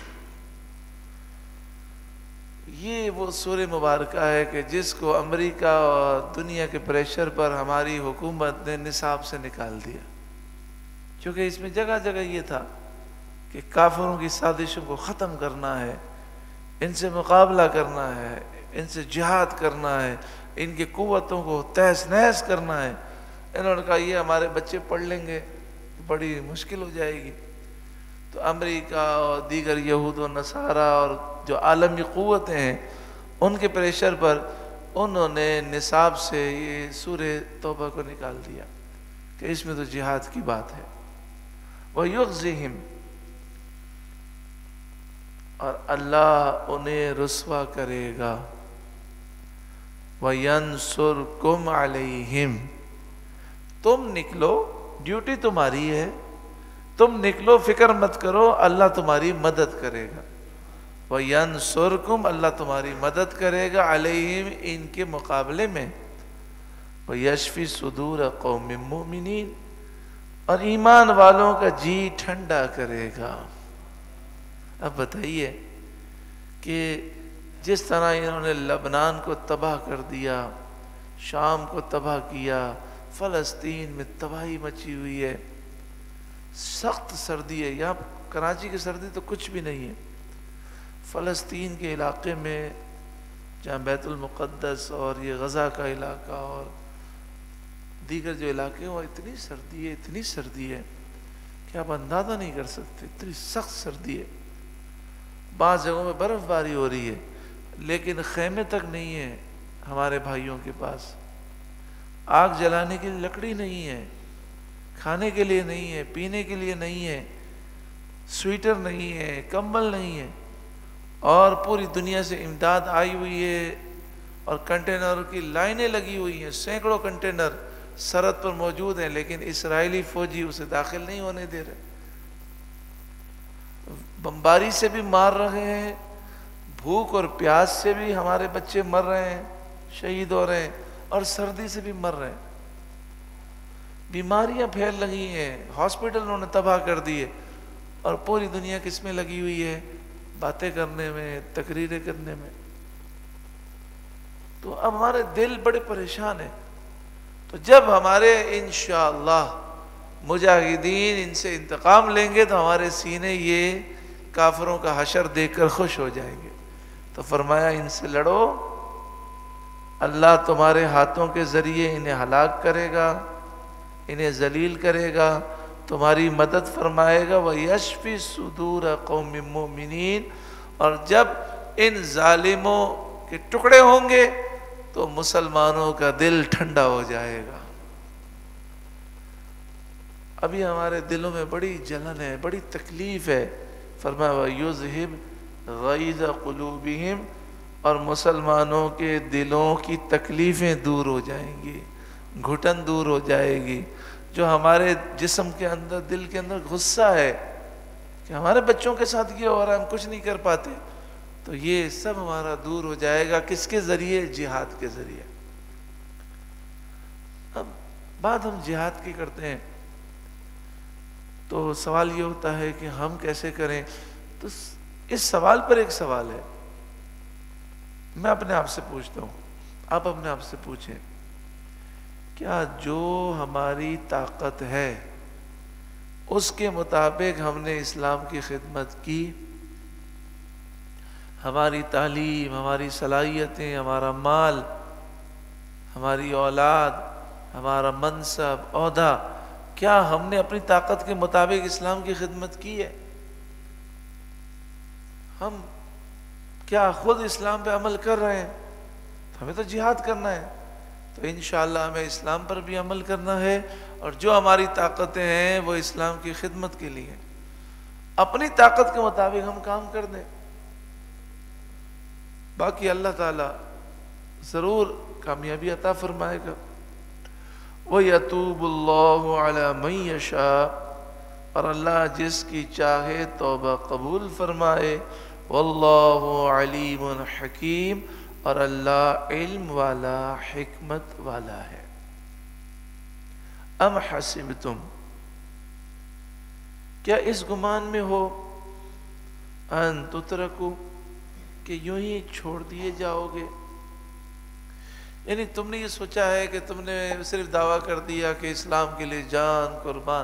[SPEAKER 1] یہ وہ سورہ مبارکہ ہے کہ جس کو امریکہ اور دنیا کے پریشر پر ہماری حکومت نے نصاب سے نکال دیا، کیونکہ اس میں جگہ جگہ یہ تھا کہ کافروں کی سازشوں کو ختم کرنا ہے، ان سے مقابلہ کرنا ہے، ان سے جہاد کرنا ہے، ان کی قوتوں کو تہس نہس کرنا ہے. انہوں نے کہا یہ ہمارے بچے پڑھ لیں گے بڑی مشکل ہو جائے گی. تو امریکہ اور دیگر یہود و نصارہ اور جو عالمی قوتیں ہیں ان کے پریشر پر انہوں نے نصاب سے یہ سورہ توبہ کو نکال دیا کہ اس میں تو جہاد کی بات ہے. وَيُخْزِهِمْ، اور اللہ انہیں رسوا کرے گا. وَيَنْصُرْكُمْ عَلَيْهِمْ، تم نکلو، ڈیوٹی تمہاری ہے، تم نکلو، فکر مت کرو، اللہ تمہاری مدد کرے گا۔ وَيَنْصُرْكُمْ، اللہ تمہاری مدد کرے گا، علیہم، ان کے مقابلے میں، وَيَشْفِ صُدُورَ قَوْمٍ مُؤْمِنِينَ، اور ایمان والوں کا جی ٹھنڈا کرے گا۔ اب بتائیے کہ جس طرح انہوں نے لبنان کو تباہ کر دیا، شام کو تباہ کیا، فلسطین میں تباہی مچی ہوئی ہے، سخت سردی ہے، یہاں کراچی کی سردی تو کچھ بھی نہیں ہے، فلسطین کے علاقے میں جہاں بیت المقدس اور یہ غزہ کا علاقہ اور دیگر جو علاقے ہیں، وہ اتنی سردی ہے کہ آپ اندازہ نہیں کر سکتے، اتنی سخت سردی ہے۔ بعض جگہوں میں برف باری ہو رہی ہے، لیکن خیمے تک نہیں ہے ہمارے بھائیوں کے پاس، آگ جلانے کے لیے لکڑی نہیں ہے، کھانے کے لیے نہیں ہے، پینے کے لیے نہیں ہے، سویٹر نہیں ہے، کمبل نہیں ہے، اور پوری دنیا سے امداد آئی ہوئی ہے اور کنٹینر کی لائنیں لگی ہوئی ہیں، سینکڑوں کنٹینر سرحد پر موجود ہیں، لیکن اسرائیلی فوجی اسے داخل نہیں ہونے دے رہے، بمباری سے بھی مار رہے ہیں، بھوک اور پیاس سے بھی ہمارے بچے مر رہے ہیں، شہید ہو رہے ہیں، اور سردی سے بھی مر رہے ہیں، بیماریاں پھیل لگی ہیں، ہاسپٹل انہوں نے تباہ کر دیے، اور پوری دنیا کس میں لگی ہوئی ہے؟ باتیں کرنے میں، تقریریں کرنے میں۔ تو اب ہمارے دل بڑے پریشان ہیں۔ تو جب ہمارے انشاءاللہ مجاہدین ان سے انتقام لیں گے تو ہمارے سینے یہ کافروں کا حشر دیکھ کر خوش ہو جائیں گے۔ تو فرمایا ان سے لڑو، اللہ تمہارے ہاتھوں کے ذریعے انہیں ہلاک کرے گا، انہیں ذلیل کرے گا، تمہاری مدد فرمائے گا، وَيَشْفِ صُدُورَ قَوْمٍ مُؤْمِنِينَ، اور جب ان ظالموں کے ٹکڑے ہوں گے تو مسلمانوں کا دل ٹھنڈا ہو جائے گا۔ ابھی ہمارے دلوں میں بڑی جلن ہے، بڑی تکلیف ہے، فرمایا وَيُذْهِبْ غَيْظَ قُلُوبِهِمْ، اور مسلمانوں کے دلوں کی تکلیفیں دور ہو جائیں گی، گھٹن دور ہو جائے گی۔ جو ہمارے جسم کے اندر، دل کے اندر غصہ ہے کہ ہمارے بچوں کے ساتھ یہ ہو رہا ہے، ہم کچھ نہیں کر پاتے، تو یہ سب ہمارا دور ہو جائے گا۔ کس کے ذریعے؟ جہاد کے ذریعے۔ اب بات ہم جہاد کی کرتے ہیں تو سوال یہ ہوتا ہے کہ ہم کیسے کریں؟ تو اس سوال پر ایک سوال ہے، میں اپنے آپ سے پوچھتا ہوں، آپ اپنے آپ سے پوچھیں، کیا جو ہماری طاقت ہے اس کے مطابق ہم نے اسلام کی خدمت کی؟ ہماری تعلیم، ہماری صلاحیتیں، ہمارا مال، ہماری اولاد، ہمارا منصب، عہدہ، کیا ہم نے اپنی طاقت کے مطابق اسلام کی خدمت کی ہے؟ ہم کیا خود اسلام پہ عمل کر رہے ہیں؟ تو ہمیں تو جہاد کرنا ہے، تو انشاءاللہ ہمیں اسلام پر بھی عمل کرنا ہے، اور جو ہماری طاقتیں ہیں وہ اسلام کی خدمت کے لیے، اپنی طاقت کے مطابق ہم کام کر دیں، باقی اللہ تعالیٰ ضرور کامیابی عطا فرمائے گا۔ وَيَتُوبُ اللَّهُ عَلَى مَن يَشَاءُ، اور اللہ جس کی چاہے توبہ قبول فرمائے، وَاللَّهُ عَلِيمٌ حَكِيمٌ، اور اللہ علم والا، حکمت والا ہے۔ ام حسبتم، کیا اس گمان میں ہو، ان تترکو، کہ یوں ہی چھوڑ دیے جاؤ گے؟ یعنی تم نے یہ سوچا ہے کہ تم نے صرف دعویٰ کر دیا کہ اسلام کے لیے جان قربان،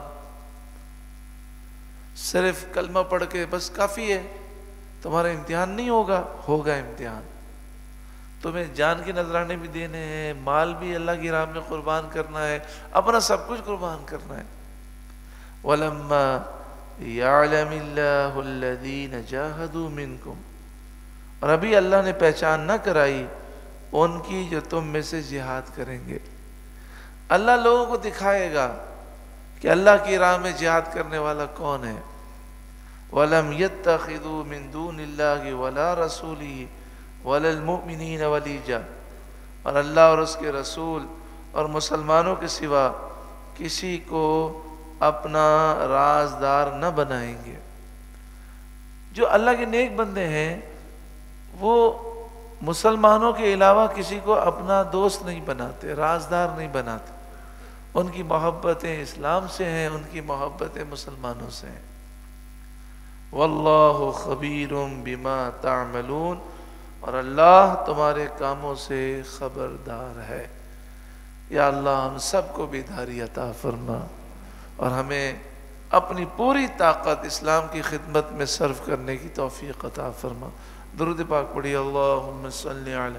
[SPEAKER 1] صرف کلمہ پڑھ کے بس کافی ہے، تمہارا امتحان نہیں ہوگا؟ ہوگا امتحان، تمہیں جان کے نذرانے بھی دینے ہیں، مال بھی اللہ کی راہ میں قربان کرنا ہے، اپنا سب کچھ قربان کرنا ہے۔ وَلَمَّا يَعْلَمِ اللَّهُ الَّذِينَ جَاهَدُوا مِنْكُمْ، اور ابھی اللہ نے پہچان نہ کرائی ان کی جو تم میں سے جہاد کریں گے۔ اللہ لوگوں کو دکھائے گا کہ اللہ کی راہ میں جہاد کرنے والا کون ہے۔ وَلَمْ يَتَّخِذُوا مِن دُونِ اللَّهِ وَلَا رَسُولِهِ وَلَا الْمُؤْمِنِينَ وَلِيجًا، اور اللہ اور اس کے رسول اور مسلمانوں کے سوا کسی کو اپنا رازدار نہ بنائیں گے۔ جو اللہ کے نیک بندے ہیں وہ مسلمانوں کے علاوہ کسی کو اپنا دوست نہیں بناتے، رازدار نہیں بناتے۔ ان کی محبتیں اسلام سے ہیں، ان کی محبتیں مسلمانوں سے ہیں۔ واللہ خبیر بما تعملون، اور اللہ تمہارے کاموں سے خبردار ہے۔ یا اللہ ہم سب کو بیداری عطا فرما اور ہمیں اپنی پوری طاقت اسلام کی خدمت میں صرف کرنے کی توفیق عطا فرما۔ درود پاک پڑھی۔ اللہم صلی علی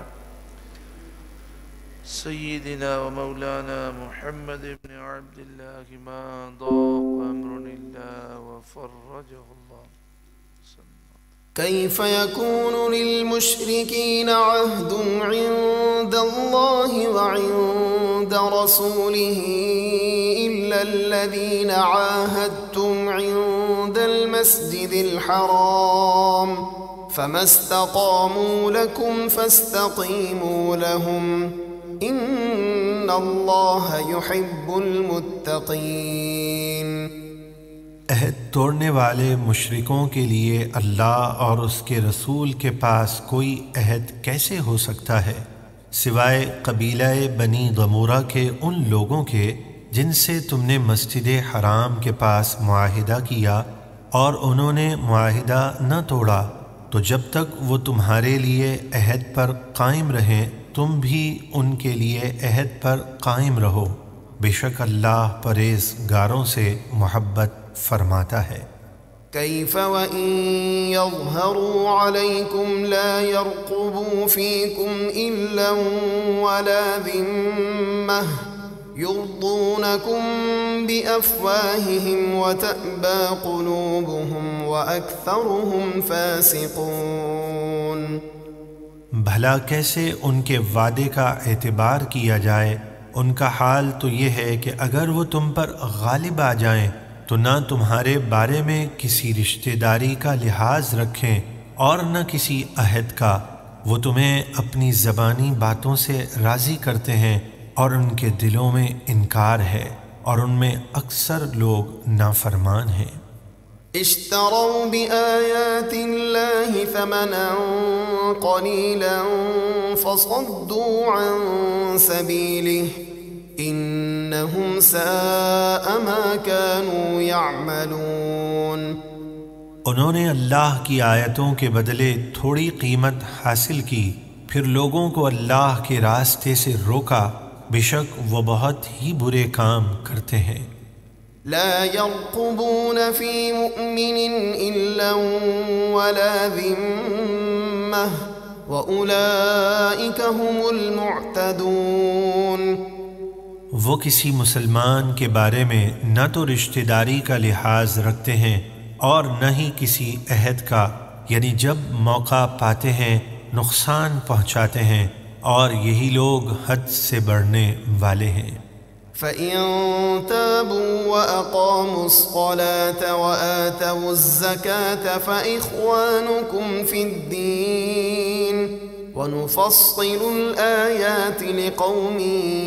[SPEAKER 1] سیدنا و مولانا محمد بن عبد اللہ ما ضاق امر اللہ وفرجہ اللہ۔
[SPEAKER 2] كيف يكون للمشركين عهد عند الله وعند رسوله إلا الذين عاهدتم عند المسجد الحرام فما استقاموا لكم فاستقيموا لهم إن الله يحب المتقين۔
[SPEAKER 3] عہد توڑنے والے مشرکوں کے لیے اللہ اور اس کے رسول کے پاس کوئی عہد کیسے ہو سکتا ہے سوائے قبیلہ بنی غمورہ کے ان لوگوں کے جن سے تم نے مسجد حرام کے پاس معاہدہ کیا اور انہوں نے معاہدہ نہ توڑا، تو جب تک وہ تمہارے لیے عہد پر قائم رہیں تم بھی ان کے لیے عہد پر قائم رہو، بے شک اللہ پرہیزگاروں سے محبت فرماتا ہے۔
[SPEAKER 2] كيف وإن يظهروا عليكم لا يرقبوا فيكم إلا ولا ذمة يرضونكم بأفواههم وتأبى قلوبهم وأكثرهم فاسقون۔
[SPEAKER 3] بھلا کیسے ان کے وعدے کا اعتبار کیا جائے؟ ان کا حال تو یہ ہے کہ اگر وہ تم پر غالب آ جائیں تو نہ تمہارے بارے میں کسی رشتہ داری کا لحاظ رکھیں اور نہ کسی عہد کا، وہ تمہیں اپنی زبانی باتوں سے راضی کرتے ہیں اور ان کے دلوں میں انکار ہے اور ان میں اکثر لوگ نافرمان ہیں۔
[SPEAKER 2] اشتروا بآیات اللہ ثمنا قلیلا فصدوا عن سبیلہ انہم ساء ما كانوا يعملون۔
[SPEAKER 3] انہوں نے اللہ کی آیتوں کے بدلے تھوڑی قیمت حاصل کی، پھر لوگوں کو اللہ کے راستے سے روکا، بے شک وہ بہت ہی برے کام کرتے ہیں۔
[SPEAKER 2] لا يرقبون في مؤمن إلا ولا ذمة وأولئك هم المعتدون۔
[SPEAKER 3] وہ کسی مسلمان کے بارے میں نہ تو رشتہ داری کا لحاظ رکھتے ہیں اور نہ ہی کسی عہد کا، یعنی جب موقع پاتے ہیں نقصان پہنچاتے ہیں، اور یہی لوگ حد سے بڑھنے والے ہیں۔
[SPEAKER 2] فَإِن تَابُوا وَأَقَامُوا الصَّلَاةَ وَآتَوُا الزَّكَاةَ فَإِخْوَانُكُمْ فِي الدِّينِ وَنُفَصِّلُ الْآيَاتِ لِقَوْمٍ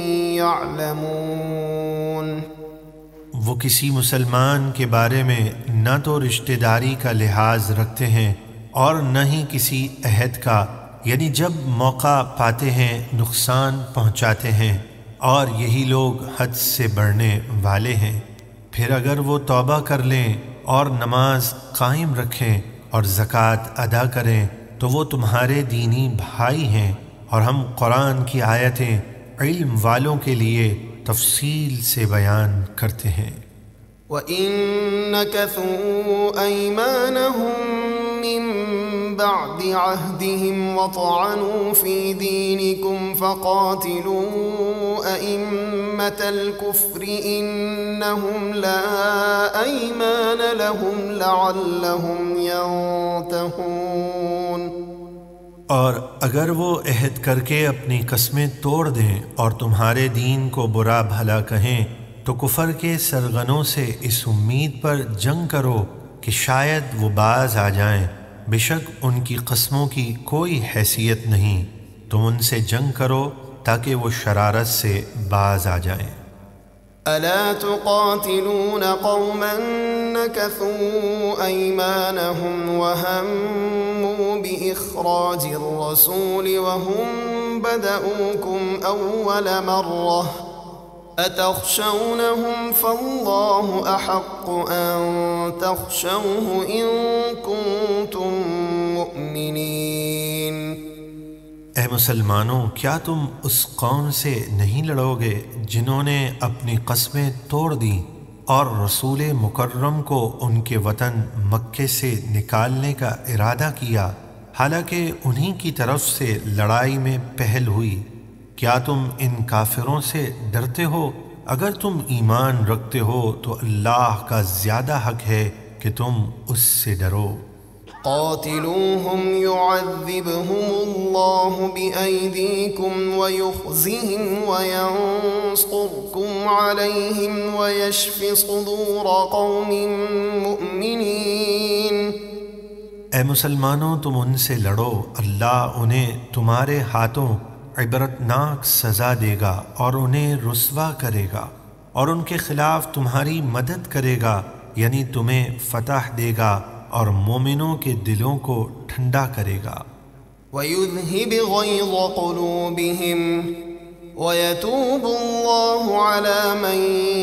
[SPEAKER 2] يَعْلَمُونَ۔
[SPEAKER 3] وہ کسی مسلمان کے بارے میں نہ تو رشتہ داری کا لحاظ رکھتے ہیں اور نہ ہی کسی عہد کا، یعنی جب موقع پاتے ہیں نقصان پہنچاتے ہیں، اور یہی لوگ حد سے بڑھنے والے ہیں۔ پھر اگر وہ توبہ کر لیں اور نماز قائم رکھیں اور زکوٰۃ ادا کریں تو وہ تمہارے دینی بھائی ہیں، اور ہم قرآن کی آیتیں علم والوں کے لیے تفصیل سے بیان کرتے ہیں۔
[SPEAKER 2] وَإِن نَكَثُوا أَيْمَانَهُم مِّن بَعْدِ عَهْدِهِمْ وَطَعَنُوا فِي دِينِكُمْ فَقَاتِلُوا أَئِمَّةَ الْكُفْرِ إِنَّهُمْ لَا أَيْمَانَ لَهُمْ لَعَلَّهُمْ يَنتَهُونَ۔
[SPEAKER 3] اور اگر وہ عہد کر کے اپنی قسمیں توڑ دیں اور تمہارے دین کو برا بھلا کہیں تو کفر کے سرغنوں سے اس امید پر جنگ کرو کہ شاید وہ باز آ جائیں، بے شک ان کی قسموں کی کوئی حیثیت نہیں، تم ان سے جنگ کرو تاکہ وہ شرارت سے باز آ جائیں۔
[SPEAKER 2] ألا تقاتلون قوما نكثوا أيمانهم وهموا بإخراج الرسول وهم بدؤوكم أول مرة أتخشونهم فالله أحق أن تخشوه إن كنتم مؤمنين۔
[SPEAKER 3] اے مسلمانوں، کیا تم اس قوم سے نہیں لڑو گے جنہوں نے اپنی قسمیں توڑ دیں اور رسول مکرم کو ان کے وطن مکے سے نکالنے کا ارادہ کیا، حالانکہ انہی کی طرف سے لڑائی میں پہل ہوئی؟ کیا تم ان کافروں سے ڈرتے ہو؟ اگر تم ایمان رکھتے ہو تو اللہ کا زیادہ حق ہے کہ تم اس سے ڈرو۔
[SPEAKER 2] قاتلوهم يعذبهم الله بأيديكم ويخزهم وينصركم عليهم ويشف صدور قوم مؤمنين۔
[SPEAKER 3] اے مسلمانوں، تم ان سے لڑو، اللہ انہیں تمہارے ہاتھوں عبرتناک سزا دے گا اور انہیں رسوا کرے گا، اور ان کے خلاف تمہاری مدد کرے گا، یعنی تمہیں فتح دے گا اور مومنوں کے دلوں کو ٹھنڈا کرے گا۔
[SPEAKER 2] وَيُذْهِبْ غَيْظَ قُلُوبِهِمْ وَيَتُوبُ اللَّهُ عَلَى مَن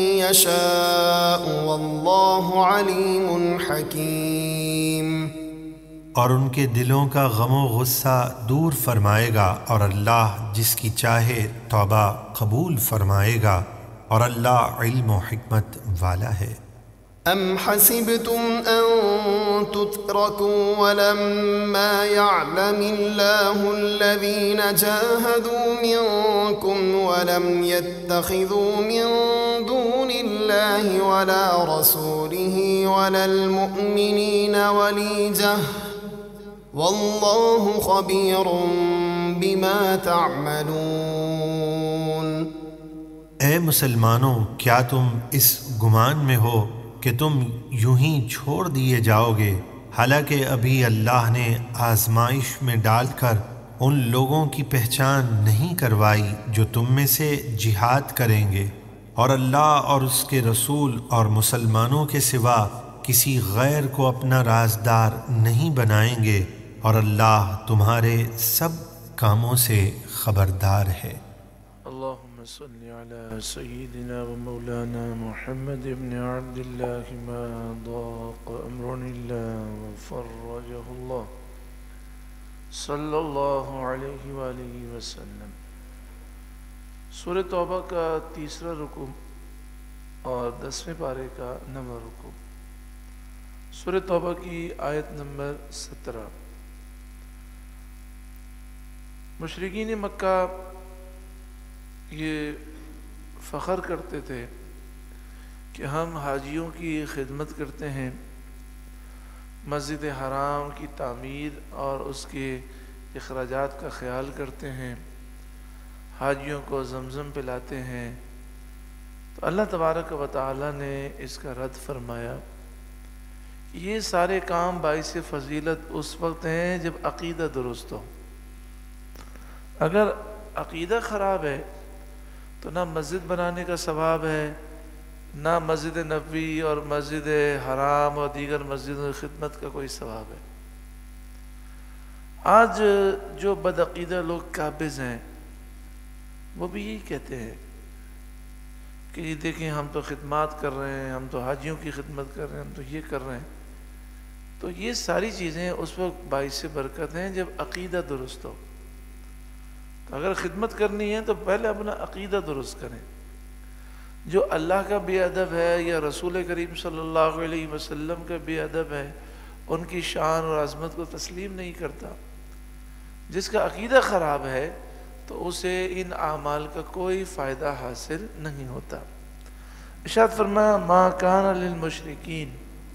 [SPEAKER 2] يَشَاءُ وَاللَّهُ عَلِيمٌ حَكِيمٌ۔
[SPEAKER 3] اور ان کے دلوں کا غم و غصہ دور فرمائے گا، اور اللہ جس کی چاہے توبہ قبول فرمائے گا، اور اللہ علم و حکمت والا ہے۔
[SPEAKER 2] أَمْ حَسِبْتُمْ أَن تُتْرَكُوا وَلَمَّا يَعْلَمِ اللَّهُ الَّذِينَ جَاهَدُوا مِنكُمْ وَلَمْ يَتَّخِذُوا مِن دُونِ اللَّهِ وَلَا رَسُولِهِ وَلَا الْمُؤْمِنِينَ وَلِيجَةً وَاللَّهُ خَبِيرٌ بِمَا تَعْمَلُونَ۔
[SPEAKER 3] اے مسلمانوں، کیا تم اس گمان میں ہو کہ تم یوں ہی چھوڑ دیے جاؤ گے، حالانکہ ابھی اللہ نے آزمائش میں ڈال کر ان لوگوں کی پہچان نہیں کروائی جو تم میں سے جہاد کریں گے، اور اللہ اور اس کے رسول اور مسلمانوں کے سوا کسی غیر کو اپنا رازدار نہیں بنائیں گے، اور اللہ تمہارے سب کاموں سے خبردار ہے۔
[SPEAKER 1] اللهم صل على سيدنا ومولانا محمد بن عبد الله ما ضاق أمر الله وفرجه الله صلى الله عليه وآله وسلم۔ سورہ توبہ کا تیسرا رکوع اور 10ویں پارے کا 9واں رکوع۔ سورہ توبہ کی آیت نمبر 17۔ مشرکین مکہ یہ فخر کرتے تھے کہ ہم حاجیوں کی خدمت کرتے ہیں، مسجد حرام کی تعمیر اور اس کے اخراجات کا خیال کرتے ہیں، حاجیوں کو زمزم پلاتے ہیں۔ تو اللہ تبارک و تعالی نے اس کا رد فرمایا، یہ سارے کام باعث فضیلت اس وقت ہیں جب عقیدہ درست ہو۔ اگر عقیدہ خراب ہے تو نہ مسجد بنانے کا ثواب ہے، نہ مسجد نبوی اور مسجد حرام اور دیگر مسجدوں کی خدمت کا کوئی ثواب ہے۔ آج جو بدعقیدہ لوگ قابض ہیں وہ بھی یہی کہتے ہیں کہ یہ دیکھیں ہم تو خدمات کر رہے ہیں، ہم تو حاجیوں کی خدمت کر رہے ہیں، ہم تو یہ کر رہے ہیں۔ تو یہ ساری چیزیں اس وقت باعث برکت ہیں جب عقیدہ درست ہو۔ تو اگر خدمت کرنی ہے تو پہلے اپنا عقیدہ درست کریں۔ جو اللہ کا بے ادب ہے یا رسول کریم صلی اللہ علیہ وسلم کا بے ادب ہے، ان کی شان اور عظمت کو تسلیم نہیں کرتا، جس کا عقیدہ خراب ہے تو اسے ان اعمال کا کوئی فائدہ حاصل نہیں ہوتا۔ ارشاد فرمایا ما کان للمشرکین،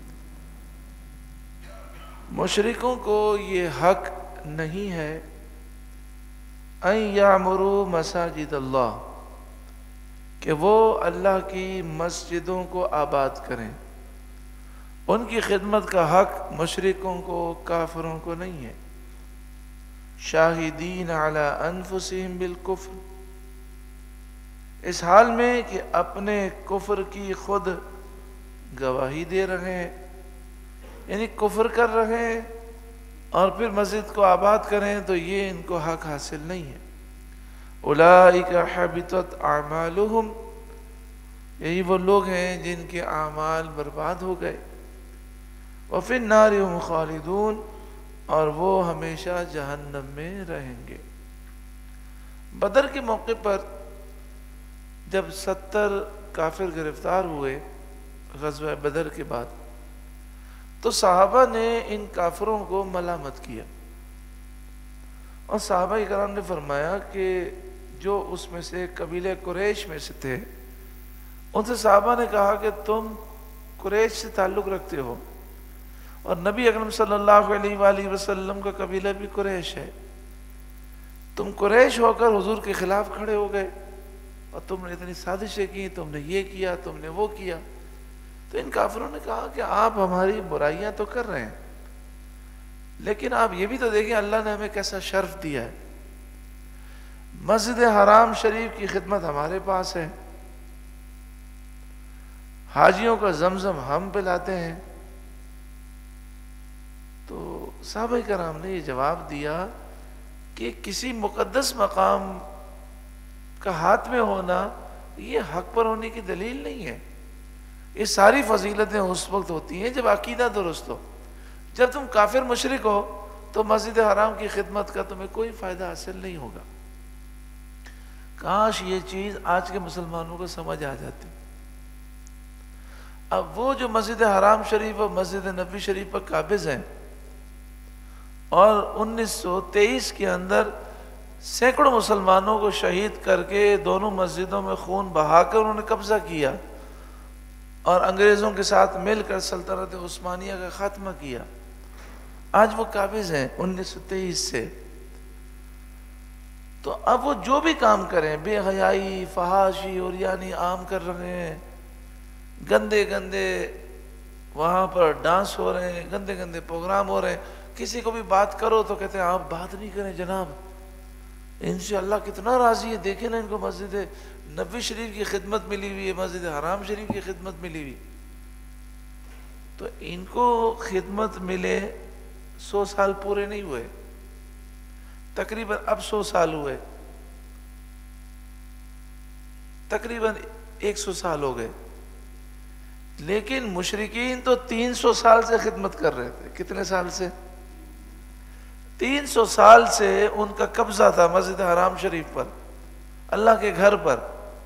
[SPEAKER 1] مشرکوں کو یہ حق نہیں ہے ان یعمروا مساجد اللہ، کہ وہ اللہ کی مسجدوں کو آباد کریں۔ ان کی خدمت کا حق مشرکوں کو، کافروں کو نہیں ہے۔ شاہدین علی انفسہم بالکفر، اس حال میں کہ اپنے کفر کی خود گواہی دے رہے ہیں، یعنی کفر کر رہے ہیں اور پھر مسجد کو آباد کریں، تو یہ ان کو حق حاصل نہیں ہے۔ اولئک حبطت اعمالہم، یہی وہ لوگ ہیں جن کے اعمال برباد ہو گئے۔ وفی النار ہم خالدون، اور وہ ہمیشہ جہنم میں رہیں گے۔ بدر کے موقع پر جب 70 کافر گرفتار ہوئے غزوہ بدر کے بعد، تو صحابہ نے ان کافروں کو ملامت کیا، اور صحابہ کرام نے فرمایا کہ جو اس میں سے قبیلہ قریش میں سے تھے، ان سے صحابہ نے کہا کہ تم قریش سے تعلق رکھتے ہو، اور نبی اکرم صلی اللہ علیہ وآلہ وسلم کا قبیلہ بھی قریش ہے، تم قریش ہو کر حضور کے خلاف کھڑے ہو گئے، اور تم نے اتنی سازشیں کی، تم نے یہ کیا، تم نے وہ کیا۔ تو ان کافروں نے کہا کہ آپ ہماری برائیاں تو کر رہے ہیں، لیکن آپ یہ بھی تو دیکھیں اللہ نے ہمیں کیسا شرف دیا ہے، مسجد حرام شریف کی خدمت ہمارے پاس ہے، حاجیوں کا زمزم ہم پلاتے ہیں۔ تو صحابہ کرام نے یہ جواب دیا کہ کسی مقدس مقام کا ہاتھ میں ہونا یہ حق پر ہونے کی دلیل نہیں ہے۔ یہ ساری فضیلتیں اس وقت ہوتی ہیں جب عقیدہ درست ہو۔ جب تم کافر مشرک ہو تو مسجد حرام کی خدمت کا تمہیں کوئی فائدہ حاصل نہیں ہوگا۔ کاش یہ چیز آج کے مسلمانوں کو سمجھ آ جاتی۔ اب وہ جو مسجد حرام شریف اور مسجد نبوی شریف پر قابض ہیں، اور 1923 کے اندر سینکڑوں مسلمانوں کو شہید کر کے دونوں مسجدوں میں خون بہا کر انہوں نے قبضہ کیا، اور انگریزوں کے ساتھ مل کر سلطنت عثمانیہ کا خاتمہ کیا، آج وہ قابض ہیں 1923 سے۔ تو اب وہ جو بھی کام کریں، بے حیائی، فحاشی اور یعنی عام کر رہے ہیں، گندے گندے وہاں پر ڈانس ہو رہے ہیں، گندے گندے پروگرام ہو رہے ہیں، کسی کو بھی بات کرو تو کہتے ہیں آپ بات نہیں کریں جناب، ان سے اللہ کتنا راضی ہے، دیکھیں نا ان کو مسجد نبوی شریف کی خدمت ملی ہوئی ہے، مسجد حرام شریف کی خدمت ملی ہوئی۔ تو ان کو خدمت ملے 100 سال پورے نہیں ہوئے، تقریباً اب 100 سال ہوئے، تقریباً 100 سال ہو گئے، لیکن مشرکین تو 300 سال سے خدمت کر رہے تھے۔ کتنے سال سے؟ 300 سال سے ان کا قبضہ تھا مسجد حرام شریف پر، اللہ کے گھر پر۔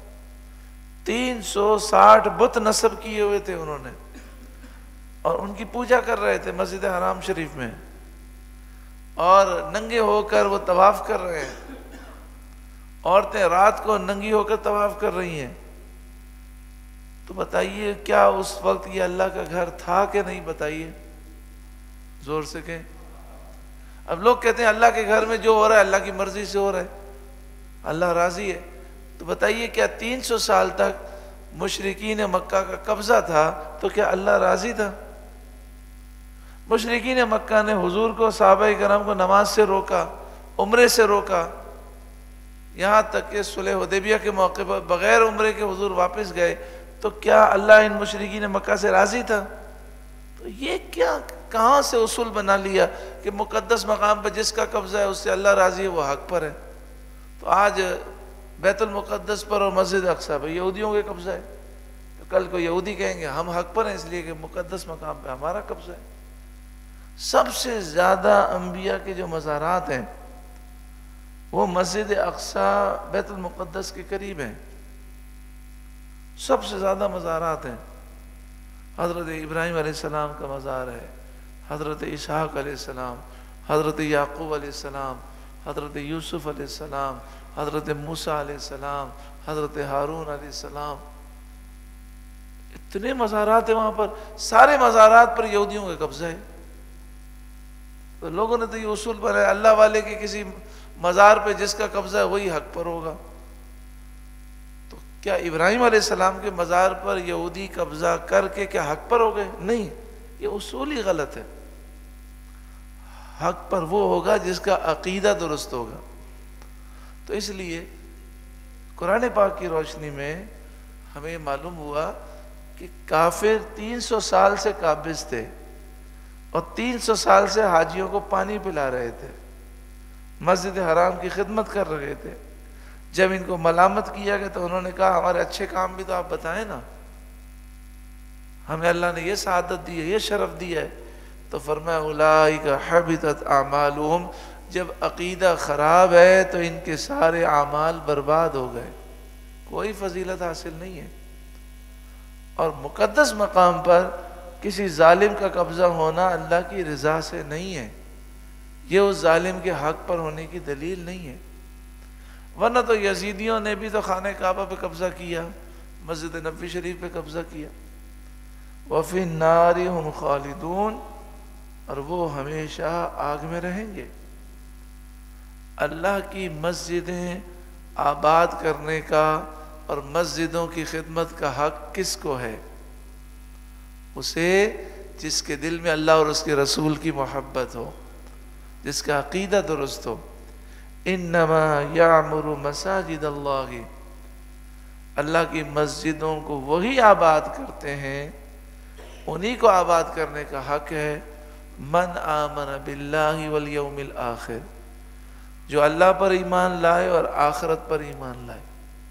[SPEAKER 1] 360 بت نصب کیے ہوئے تھے انہوں نے، اور ان کی پوجا کر رہے تھے مسجد حرام شریف میں، اور ننگے ہو کر وہ طواف کر رہے ہیں، عورتیں رات کو ننگی ہو کر طواف کر رہی ہیں۔ تو بتائیے کیا اس وقت یہ اللہ کا گھر تھا کہ نہیں؟ بتائیے زور سے کہیں۔ اب لوگ کہتے ہیں اللہ کے گھر میں جو ہو رہا ہے اللہ کی مرضی سے ہو رہا ہے، اللہ راضی ہے۔ تو بتائیے کیا 300 سال تک مشرکین مکہ کا قبضہ تھا تو کیا اللہ راضی تھا؟ مشرکین مکہ نے حضور کو، صحابہ کرام کو نماز سے روکا، عمرے سے روکا، یہاں تک کہ صلح حدیبیہ کے موقع پر بغیر عمرے کے حضور واپس گئے، تو کیا اللہ ان مشرکین مکہ سے راضی تھا؟ تو یہ کیا کہاں سے اصول بنا لیا کہ مقدس مقام پر جس کا قبضہ ہے اس سے اللہ راضی ہے، وہ حق پر ہے۔ تو آج بیت المقدس پر اور مسجد اقصی پر یہودیوں کے قبضہ ہے، تو کل کو یہودی کہیں گے ہم حق پر ہیں اس لیے کہ مقدس مقام پہ ہمارا قبضہ ہے۔ سب سے زیادہ انبیاء کے جو مزارات ہیں وہ مسجد اقصی بیت المقدس کے قریب ہیں، سب سے زیادہ مزارات ہیں۔ حضرت ابراہیم علیہ السلام کا مزار ہے، حضرت اسحاق علیہ السلام، حضرت یعقوب علیہ السلام، حضرت یوسف علیہ السلام، حضرت موسیٰ علیہ السلام، حضرت ہارون علیہ السلام، اتنے مزارات ہیں وہاں پر، سارے مزارات پر یہودیوں کا قبضہ ہے۔ تو لوگوں نے تو یہ اصول بنایا اللہ والے کے کسی مزار پہ جس کا قبضہ ہے وہی حق پر ہوگا۔ تو کیا ابراہیم علیہ السلام کے مزار پر یہودی قبضہ کر کے کیا حق پر ہو گئے؟ نہیں، یہ اصول ہی غلط ہے۔ حق پر وہ ہوگا جس کا عقیدہ درست ہوگا۔ تو اس لیے قرآن پاک کی روشنی میں ہمیں معلوم ہوا کہ کافر 300 سال سے قابض تھے اور 300 سال سے حاجیوں کو پانی پلا رہے تھے، مسجد حرام کی خدمت کر رہے تھے۔ جب ان کو ملامت کیا گیا تو انہوں نے کہا ہمارے اچھے کام بھی تو آپ بتائیں نا، ہمیں اللہ نے یہ سعادت دی ہے، یہ شرف دی ہے۔ تو فرمایا اولئک حبطت اعمالہم، جب عقیدہ خراب ہے تو ان کے سارے اعمال برباد ہو گئے، کوئی فضیلت حاصل نہیں ہے۔ اور مقدس مقام پر کسی ظالم کا قبضہ ہونا اللہ کی رضا سے نہیں ہے، یہ اس ظالم کے حق پر ہونے کی دلیل نہیں ہے۔ ورنہ تو یزیدیوں نے بھی تو خانہ کعبہ پہ قبضہ کیا، مسجد نبوی شریف پہ قبضہ کیا۔ وَفِي النَّارِ هُمْ خَالِدُونَ، اور وہ ہمیشہ آگ میں رہیں گے۔ اللہ کی مسجدیں آباد کرنے کا اور مسجدوں کی خدمت کا حق کس کو ہے؟ اسے جس کے دل میں اللہ اور اس کے رسول کی محبت ہو، جس کا عقیدہ درست ہو۔ انما یعمر مساجد اللہ، اللہ کی مسجدوں کو وہی آباد کرتے ہیں، انہی کو آباد کرنے کا حق ہے من آمن باللہ والیوم الآخر، جو اللہ پر ایمان لائے اور آخرت پر ایمان لائے۔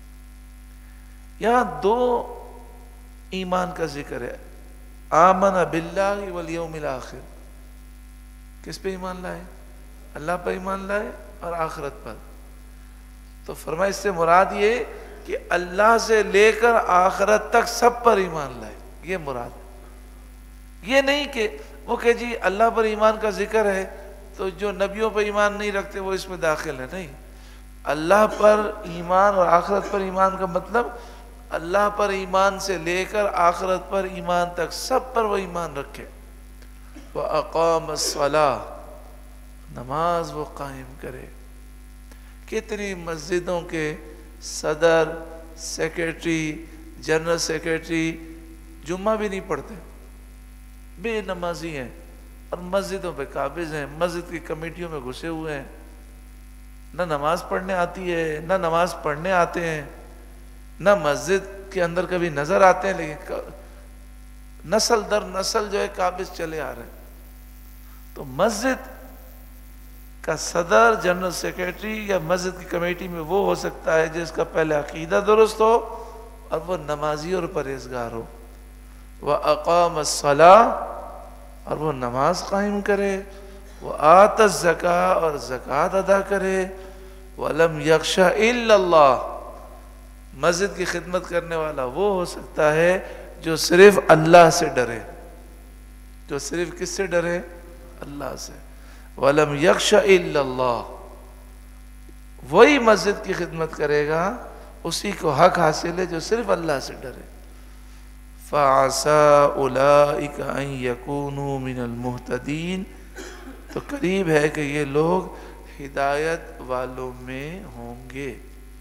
[SPEAKER 1] یہاں دو ایمان کا ذکر ہے، آمن باللہ والیوم الآخر، کس پہ ایمان لائے؟ اللہ پر ایمان لائے اور آخرت پر۔ تو فرمایا اس سے مراد یہ کہ اللہ سے لے کر آخرت تک سب پر ایمان لائے، یہ مراد ہے۔ یہ نہیں کہ وہ کہ جی اللہ پر ایمان کا ذکر ہے تو جو نبیوں پر ایمان نہیں رکھتے وہ اس میں داخل ہے، نہیں۔ اللہ پر ایمان اور آخرت پر ایمان کا مطلب اللہ پر ایمان سے لے کر آخرت پر ایمان تک سب پر وہ ایمان رکھے۔ وَأَقَامَ الصَّلَاةَ، نماز وہ قائم کرے۔ کتنی مسجدوں کے صدر، سیکریٹری، جنرل سیکریٹری جمعہ بھی نہیں پڑھتے، بے نمازی ہیں اور مسجدوں پہ قابض ہیں، مسجد کی کمیٹیوں میں گھسے ہوئے ہیں، نہ نماز پڑھنے آتی ہے، نہ نماز پڑھنے آتے ہیں، نہ مسجد کے اندر کبھی نظر آتے ہیں، لیکن نسل در نسل جو ہے قابض چلے آ رہے ہیں۔ تو مسجد کا صدر، جنرل سیکریٹری یا مسجد کی کمیٹی میں وہ ہو سکتا ہے جس کا پہلے عقیدہ درست ہو اور وہ نمازی اور پرہیزگار ہو۔ وَأَقَامَ الصَّلَاةَ، اور وہ نماز قائم کرے، وَآتَ الزَّكَاةَ، اور زکوٰۃ ادا کرے، وَلَمْ يَخْشَ إِلَّا اللَّهَ، مسجد کی خدمت کرنے والا وہ ہو سکتا ہے جو صرف اللہ سے ڈرے، جو صرف کس سے ڈرے؟ اللہ سے۔ وَلَمْ يَخْشَ إِلَّا اللَّهَ، وہی مسجد کی خدمت کرے گا، اسی کو حق حاصل ہے جو صرف اللہ سے ڈرے۔ فَعَسَىٰ أُولَٰئِكَ أَن يَكُونُوا مِنَ الْمُهْتَدِينَ، تو قریب ہے کہ یہ لوگ ہدایت والوں میں ہوں گے۔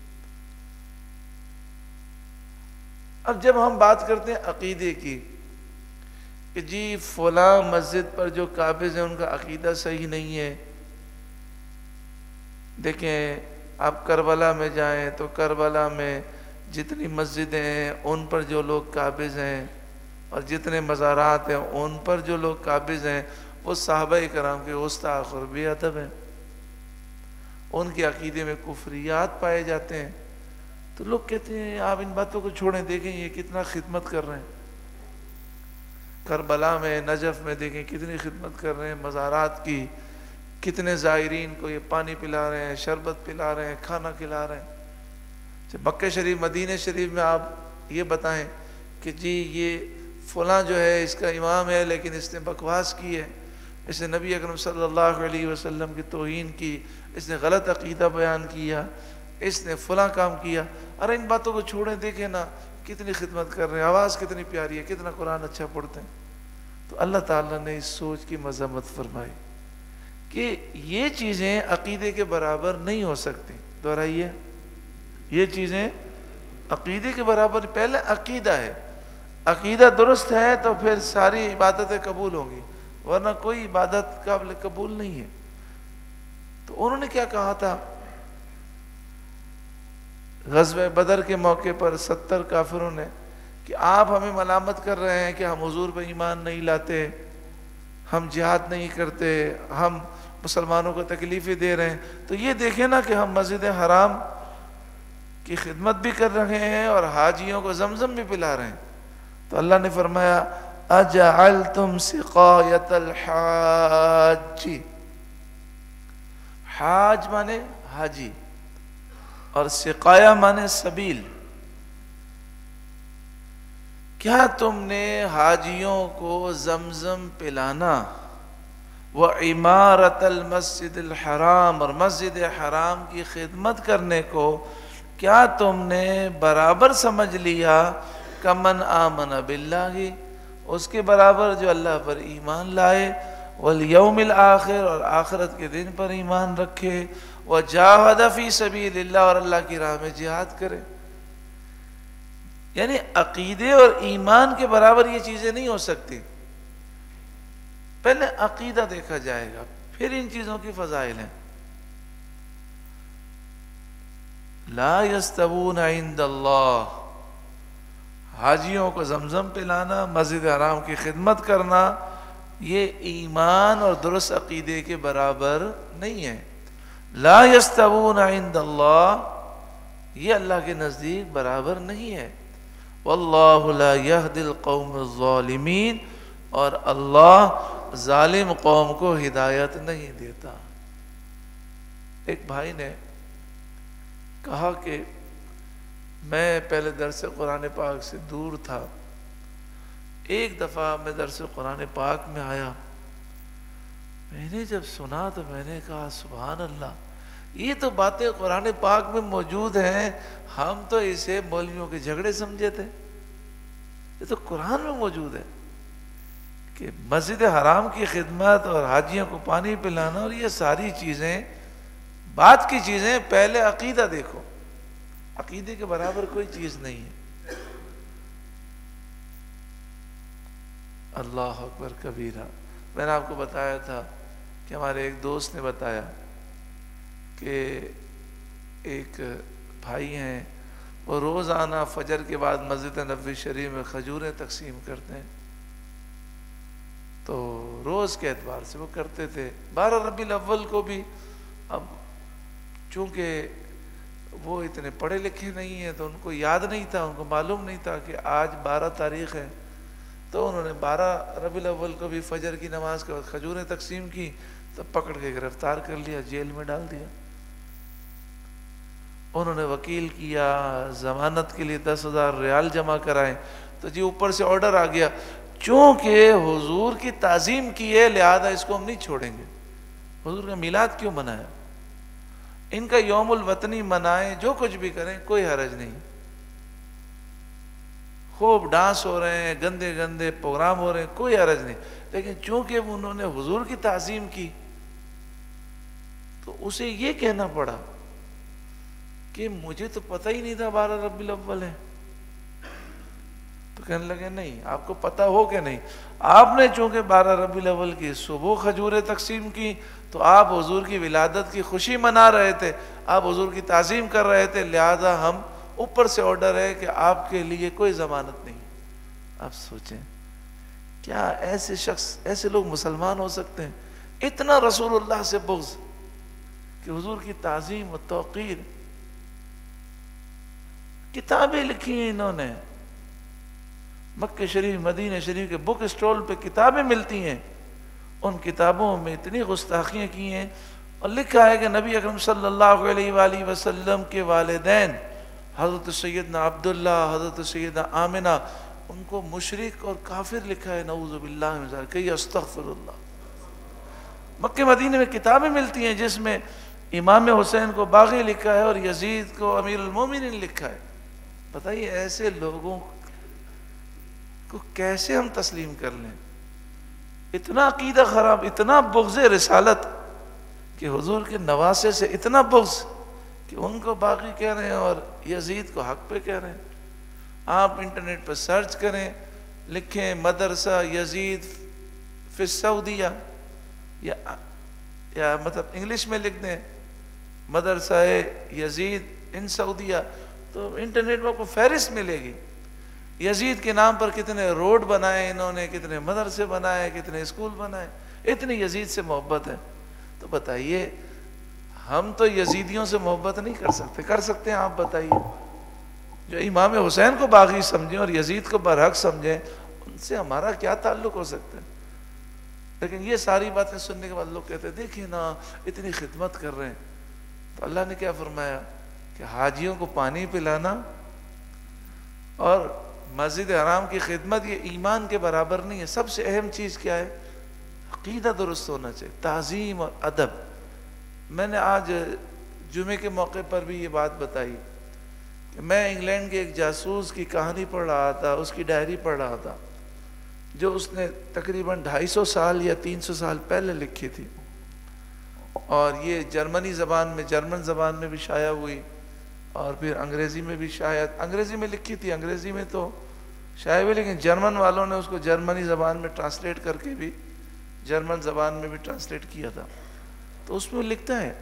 [SPEAKER 1] اب جب ہم بات کرتے ہیں عقیدے کی کہ جی فلاں مسجد پر جو قابض ہیں ان کا عقیدہ صحیح نہیں ہے، دیکھیں آپ کربلا میں جائیں تو کربلا میں جتنی مسجدیں ہیں ان پر جو لوگ قابض ہیں اور جتنے مزارات ہیں ان پر جو لوگ قابض ہیں وہ صحابہ کرام کے گستاخ اور بے ادب ہیں، ان کے عقیدے میں کفریات پائے جاتے ہیں۔ تو لوگ کہتے ہیں آپ ان باتوں کو چھوڑیں، دیکھیں یہ کتنا خدمت کر رہے ہیں، کربلا میں، نجف میں دیکھیں کتنی خدمت کر رہے ہیں مزارات کی، کتنے زائرین کو یہ پانی پلا رہے ہیں، شربت پلا رہے ہیں، کھانا کھلا رہے ہیں۔ مکہ شریف، مدینہ شریف میں آپ یہ بتائیں کہ جی یہ فلاں جو ہے اس کا امام ہے لیکن اس نے بکواس کی ہے، اس نے نبی اکرم صلی اللہ علیہ وسلم کی توہین کی، اس نے غلط عقیدہ بیان کیا، اس نے فلاں کام کیا۔ ارے ان باتوں کو چھوڑیں، دیکھیں نا کتنی خدمت کر رہے ہیں، آواز کتنی پیاری ہے، کتنا قرآن اچھا پڑھتے ہیں۔ تو اللہ تعالیٰ نے اس سوچ کی مذمت فرمائی کہ یہ چیزیں عقیدے کے برابر نہیں ہو سکتی۔ دہرائیے، یہ چیزیں عقیدے کے برابر، پہلے عقیدہ ہے، عقیدہ درست ہے تو پھر ساری عبادتیں قبول ہوں گی، ورنہ کوئی عبادت قابل قبول نہیں ہے۔ تو انہوں نے کیا کہا تھا؟ غزوہ بدر کے موقع پر 70 کافروں نے کہ آپ ہمیں ملامت کر رہے ہیں کہ ہم حضور پہ ایمان نہیں لاتے، ہم جہاد نہیں کرتے، ہم مسلمانوں کو تکلیفیں دے رہے ہیں، تو یہ دیکھیں نا کہ ہم مسجد حرام کی خدمت بھی کر رہے ہیں اور حاجیوں کو زمزم بھی پلا رہے ہیں۔ تو اللہ نے فرمایا اجعلتم سقایت الحاج، حاج مانے حاجی اور سقایا مانے سبیل، کیا تم نے حاجیوں کو زمزم پلانا وعمارت المسجد الحرام، اور مسجد حرام کی خدمت کرنے کو کیا تم نے برابر سمجھ لیا کمن آمن باللہ، اس کے برابر جو اللہ پر ایمان لائے، والیوم الآخر، اور آخرت کے دن پر ایمان رکھے، وجاہد فی سبیل اللہ، اور اللہ کی راہ میں جہاد کرے؟ یعنی عقیدے اور ایمان کے برابر یہ چیزیں نہیں ہو سکتی۔ پہلے عقیدہ دیکھا جائے گا، پھر ان چیزوں کی فضائل ہیں۔ لا یستوون عند اللہ، حاجیوں کو زمزم پلانا، مسجد حرام کی خدمت کرنا، یہ ایمان اور درست عقیدے کے برابر نہیں ہے۔ لا یستوون عند اللہ، یہ اللہ کے نزدیک برابر نہیں ہے۔ واللہ لا یہدی القوم الظالمین، اور اللہ ظالم قوم کو ہدایت نہیں دیتا۔ ایک بھائی نے کہا کہ میں پہلے درس قرآن پاک سے دور تھا، ایک دفعہ میں درس قرآن پاک میں آیا، میں نے جب سنا تو میں نے کہا سبحان اللہ، یہ تو باتیں قرآن پاک میں موجود ہیں، ہم تو اسے مولویوں کے جھگڑے سمجھے تھے، یہ تو قرآن میں موجود ہے کہ مسجد حرام کی خدمت اور حاجیوں کو پانی پلانا، اور یہ ساری چیزیں بات کی چیزیں۔ پہلے عقیدہ دیکھو، عقیدے کے برابر کوئی چیز نہیں ہے۔ اللہ اکبر کبیرہ۔ میں نے آپ کو بتایا تھا کہ ہمارے ایک دوست نے بتایا کہ ایک بھائی ہیں، وہ روزانہ فجر کے بعد مسجد نبوی شریف میں کھجوریں تقسیم کرتے ہیں، تو روز کے اعتبار سے وہ کرتے تھے۔ 12 ربیع الاول کو بھی، اب چونکہ وہ اتنے پڑھے لکھے نہیں ہیں تو ان کو یاد نہیں تھا، ان کو معلوم نہیں تھا کہ آج 12 تاریخ ہے، تو انہوں نے 12 ربیع الاول کو بھی فجر کی نماز کے وقت کھجوریں تقسیم کی، تو پکڑ کے گرفتار کر لیا، جیل میں ڈال دیا۔ انہوں نے وکیل کیا، ضمانت کے لیے 10,000 ریال جمع کرائے، تو جی اوپر سے آرڈر آ گیا، چونکہ حضور کی تعظیم کی ہے لہذا اس کو ہم نہیں چھوڑیں گے۔ حضور کا میلاد کیوں منایا؟ ان کا یوم الوطنی منائیں، جو کچھ بھی کریں، کوئی حرج نہیں، خوب ڈانس ہو رہے ہیں، گندے گندے پروگرام ہو رہے ہیں، کوئی حرج نہیں، لیکن چونکہ انہوں نے حضور کی تعظیم کی تو اسے یہ کہنا پڑا کہ مجھے تو پتہ ہی نہیں تھا 12 ربیع الاول ہے۔ تو کہنے لگے نہیں، آپ کو پتہ ہو کہ نہیں، آپ نے چونکہ 12 ربیع الاول کی صبح کھجوریں تقسیم کی تو آپ حضور کی ولادت کی خوشی منا رہے تھے، آپ حضور کی تعظیم کر رہے تھے، لہذا ہم اوپر سے آرڈر ہے کہ آپ کے لیے کوئی ضمانت نہیں۔ آپ سوچیں کیا ایسے شخص، ایسے لوگ مسلمان ہو سکتے ہیں؟ اتنا رسول اللہ سے بغض کہ حضور کی تعظیم و توقیر۔ کتابیں لکھی ہیں انہوں نے، مکہ شریف مدینہ شریف کے بک اسٹول پہ کتابیں ملتی ہیں، ان کتابوں میں اتنی گستاخیاں کی ہیں، اور لکھا ہے کہ نبی اکرم صلی اللہ علیہ وآلہ وسلم کے والدین حضرت سیدنا عبداللہ، حضرت سیدنا آمنہ، ان کو مشرک اور کافر لکھا ہے، نعوذ باللہ من ذلک، کہ استغفر اللہ۔ مکہ مدینہ میں کتابیں ملتی ہیں جس میں امام حسین کو باغی لکھا ہے اور یزید کو امیر المومنین لکھا ہے۔ بتائیے ایسے لوگوں کو کیسے ہم تسلیم کر لیں؟ اتنا عقیدہ خراب، اتنا بغض رسالت کہ حضور کے نواسے سے اتنا بغض کہ ان کو باغی کہہ رہے ہیں اور یزید کو حق پہ کہہ رہے ہیں۔ آپ انٹرنیٹ پر سرچ کریں، لکھیں مدرسہ یزید فی السعودیہ، یا مطلب انگلش میں لکھ دیں مدرسہ یزید ان سعودیہ، تو انٹرنیٹ میں آپ کو فہرست ملے گی، یزید کے نام پر کتنے روڈ بنائے انہوں نے، کتنے مدرسے بنائے، کتنے اسکول بنائے، اتنی یزید سے محبت ہے۔ تو بتائیے ہم تو یزیدیوں سے محبت نہیں کر سکتے ہیں؟ آپ بتائیے، جو امام حسین کو باغی سمجھیں اور یزید کو برحق سمجھیں، ان سے ہمارا کیا تعلق ہو سکتا ہے؟ لیکن یہ ساری باتیں سننے کے بعد لوگ کہتے ہیں دیکھیں نا اتنی خدمت کر رہے ہیں۔ تو اللہ نے کیا فرمایا کہ حاجیوں کو پانی پلانا اور مسجد حرام کی خدمت یہ ایمان کے برابر نہیں ہے۔ سب سے اہم چیز کیا ہے؟ عقیدہ درست ہونا چاہیے، تعظیم اور ادب۔ میں نے آج جمعے کے موقع پر بھی یہ بات بتائی کہ میں انگلینڈ کے ایک جاسوس کی کہانی پڑھ رہا تھا، اس کی ڈائری پڑھ رہا تھا جو اس نے تقریباً 250 سال یا 300 سال پہلے لکھی تھی، اور یہ جرمن زبان میں بھی شائع ہوئی، اور پھر انگریزی میں بھی انگریزی میں لکھی تھی، انگریزی میں تو شائع ہوئی، لیکن جرمن والوں نے اس کو جرمنی زبان میں ٹرانسلیٹ کر کے بھی جرمن زبان میں بھی ٹرانسلیٹ کیا تھا۔ تو اس میں لکھتا ہے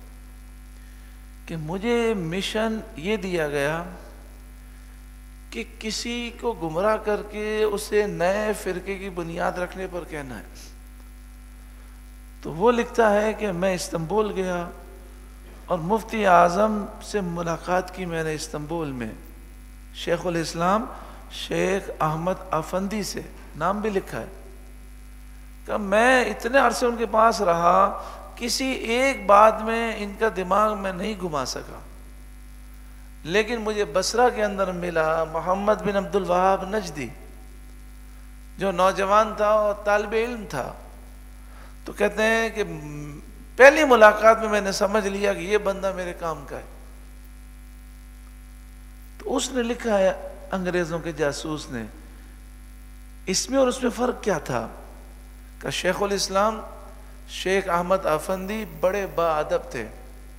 [SPEAKER 1] کہ مجھے مشن یہ دیا گیا کہ کسی کو گمراہ کر کے اسے نئے فرقے کی بنیاد رکھنے پر کہنا ہے۔ تو وہ لکھتا ہے کہ میں استنبول گیا اور مفتی اعظم سے ملاقات کی میں نے استنبول میں، شیخ الاسلام شیخ احمد افندی سے، نام بھی لکھا ہے، کہ میں اتنے عرصے ان کے پاس رہا، کسی ایک بات میں ان کا دماغ میں نہیں گھما سکا، لیکن مجھے بصرہ کے اندر ملا محمد بن عبد الوہاب نجدی، جو نوجوان تھا اور طالب علم تھا۔ تو کہتے ہیں کہ پہلی ملاقات میں نے سمجھ لیا کہ یہ بندہ میرے کام کا ہے۔ تو اس نے لکھا ہے، انگریزوں کے جاسوس نے، اس میں اور اس میں فرق کیا تھا؟ کہ شیخ الاسلام شیخ احمد افندی بڑے با ادب تھے،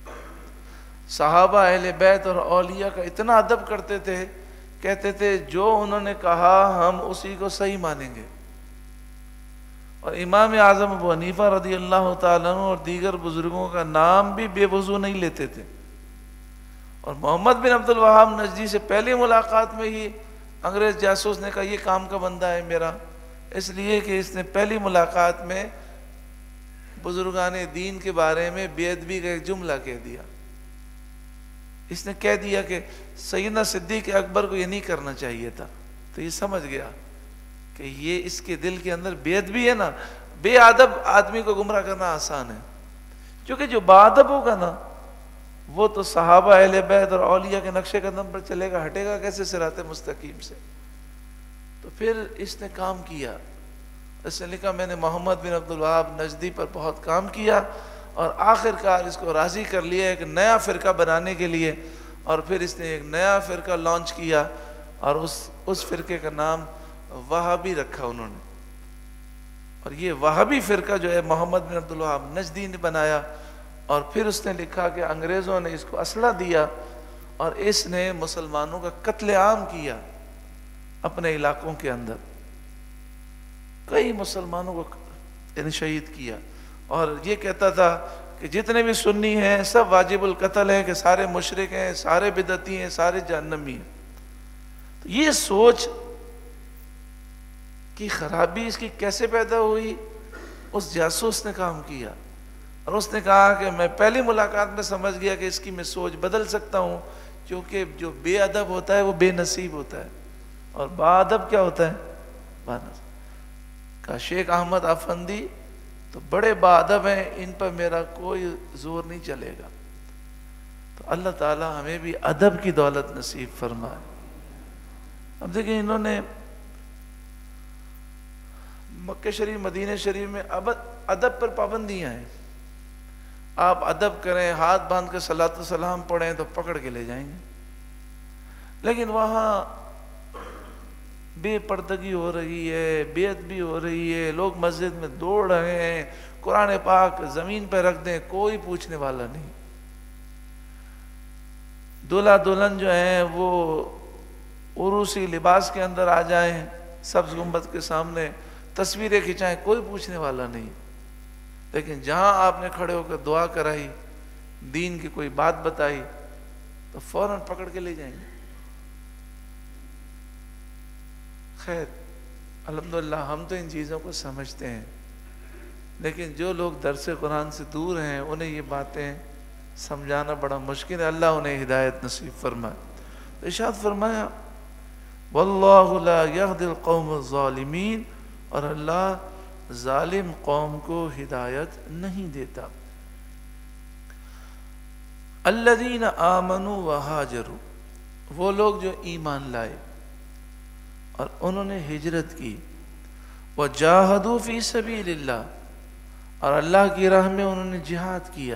[SPEAKER 1] صحابہ اہل بیت اور اولیاء کا اتنا ادب کرتے تھے، کہتے تھے جو انہوں نے کہا ہم اسی کو صحیح مانیں گے۔ اور امام اعظم ابو حنیفہ رضی اللہ تعالیٰ عنہ اور دیگر بزرگوں کا نام بھی بے وضو نہیں لیتے تھے۔ اور محمد بن عبد الوہاب نجدی سے پہلی ملاقات میں ہی انگریز جاسوس نے کہا یہ کام کا بندہ ہے میرا، اس لیے کہ اس نے پہلی ملاقات میں بزرگان دین کے بارے میں بے ادبی کا ایک جملہ کہہ دیا۔ اس نے کہہ دیا کہ سیدنا صدیق اکبر کو یہ نہیں کرنا چاہیے تھا۔ تو یہ سمجھ گیا کہ یہ اس کے دل کے اندر بے ادبی ہے نا۔ بے ادب آدمی کو گمراہ کرنا آسان ہے، کیونکہ جو با ادب ہوگا نا وہ تو صحابہ اہل بیت اور اولیاء کے نقش قدم پر چلے گا، ہٹے گا کیسے صراط مستقیم سے؟ تو پھر اس نے کام کیا، اس نے لکھا میں نے محمد بن عبد الوہاب نجدی پر بہت کام کیا، اور آخر کار اس کو راضی کر لیا ایک نیا فرقہ بنانے کے لیے، اور پھر اس نے ایک نیا فرقہ لانچ کیا، اور اس فرقے کا نام وہابی رکھا انہوں نے۔ اور یہ وہابی فرقہ جو ہے محمد بن عبد الوہاب نجدی نے بنایا، اور پھر اس نے لکھا کہ انگریزوں نے اس کو اسلحہ دیا اور اس نے مسلمانوں کا قتل عام کیا اپنے علاقوں کے اندر، کئی مسلمانوں کو شہید کیا، اور یہ کہتا تھا کہ جتنے بھی سنی ہیں سب واجب القتل ہیں، کہ سارے مشرک ہیں، سارے بدعتی ہیں، سارے جہنمی ہیں۔ تو یہ سوچ کی خرابی اس کی کیسے پیدا ہوئی؟ اس جاسوس نے کام کیا، اور اس نے کہا کہ میں پہلی ملاقات میں سمجھ گیا کہ اس کی میں سوچ بدل سکتا ہوں، کیونکہ جو بے ادب ہوتا ہے وہ بے نصیب ہوتا ہے، اور با ادب کیا ہوتا ہے؟ با نصیب۔ کہا شیخ احمد افندی تو بڑے با ادب ہیں، ان پر میرا کوئی زور نہیں چلے گا۔ تو اللہ تعالی ہمیں بھی ادب کی دولت نصیب فرمائے۔ اب دیکھیں انہوں نے مکہ شریف مدینہ شریف میں ادب پر پابندیاں ہیں، آپ ادب کریں، ہاتھ باندھ کے صلاۃ و سلام پڑھیں تو پکڑ کے لے جائیں گے، لیکن وہاں بے پردگی ہو رہی ہے، بے ادبی ہو رہی ہے، لوگ مسجد میں دوڑ رہے ہیں، قرآن پاک زمین پہ رکھ دیں کوئی پوچھنے والا نہیں، دلہا دلہن جو ہیں وہ عروسی لباس کے اندر آ جائیں، سبز گنبد کے سامنے تصویریں کھنچائیں، کوئی پوچھنے والا نہیں۔ لیکن جہاں آپ نے کھڑے ہو کر دعا کرائی، دین کی کوئی بات بتائی، تو تو فوراً پکڑ کے لے جائیں گے. خیر الحمدللہ ہم تو ان چیزوں کو سمجھتے ہیں، لیکن جو لوگ درس قرآن سے دور ہیں انہیں یہ باتیں سمجھانا بڑا مشکل ہے. اللہ انہیں ہدایت نصیب فرمائے. تو ارشاد فرمایا واللہ لا یہدی القوم الظالمین، اور اللہ ظالم قوم کو ہدایت نہیں دیتا. الذین آمنوا وہاجروا، وہ لوگ جو ایمان لائے اور انہوں نے ہجرت کی. وجاہدوا فی سبیل اللہ، اور اللہ کی راہ میں انہوں نے جہاد کیا.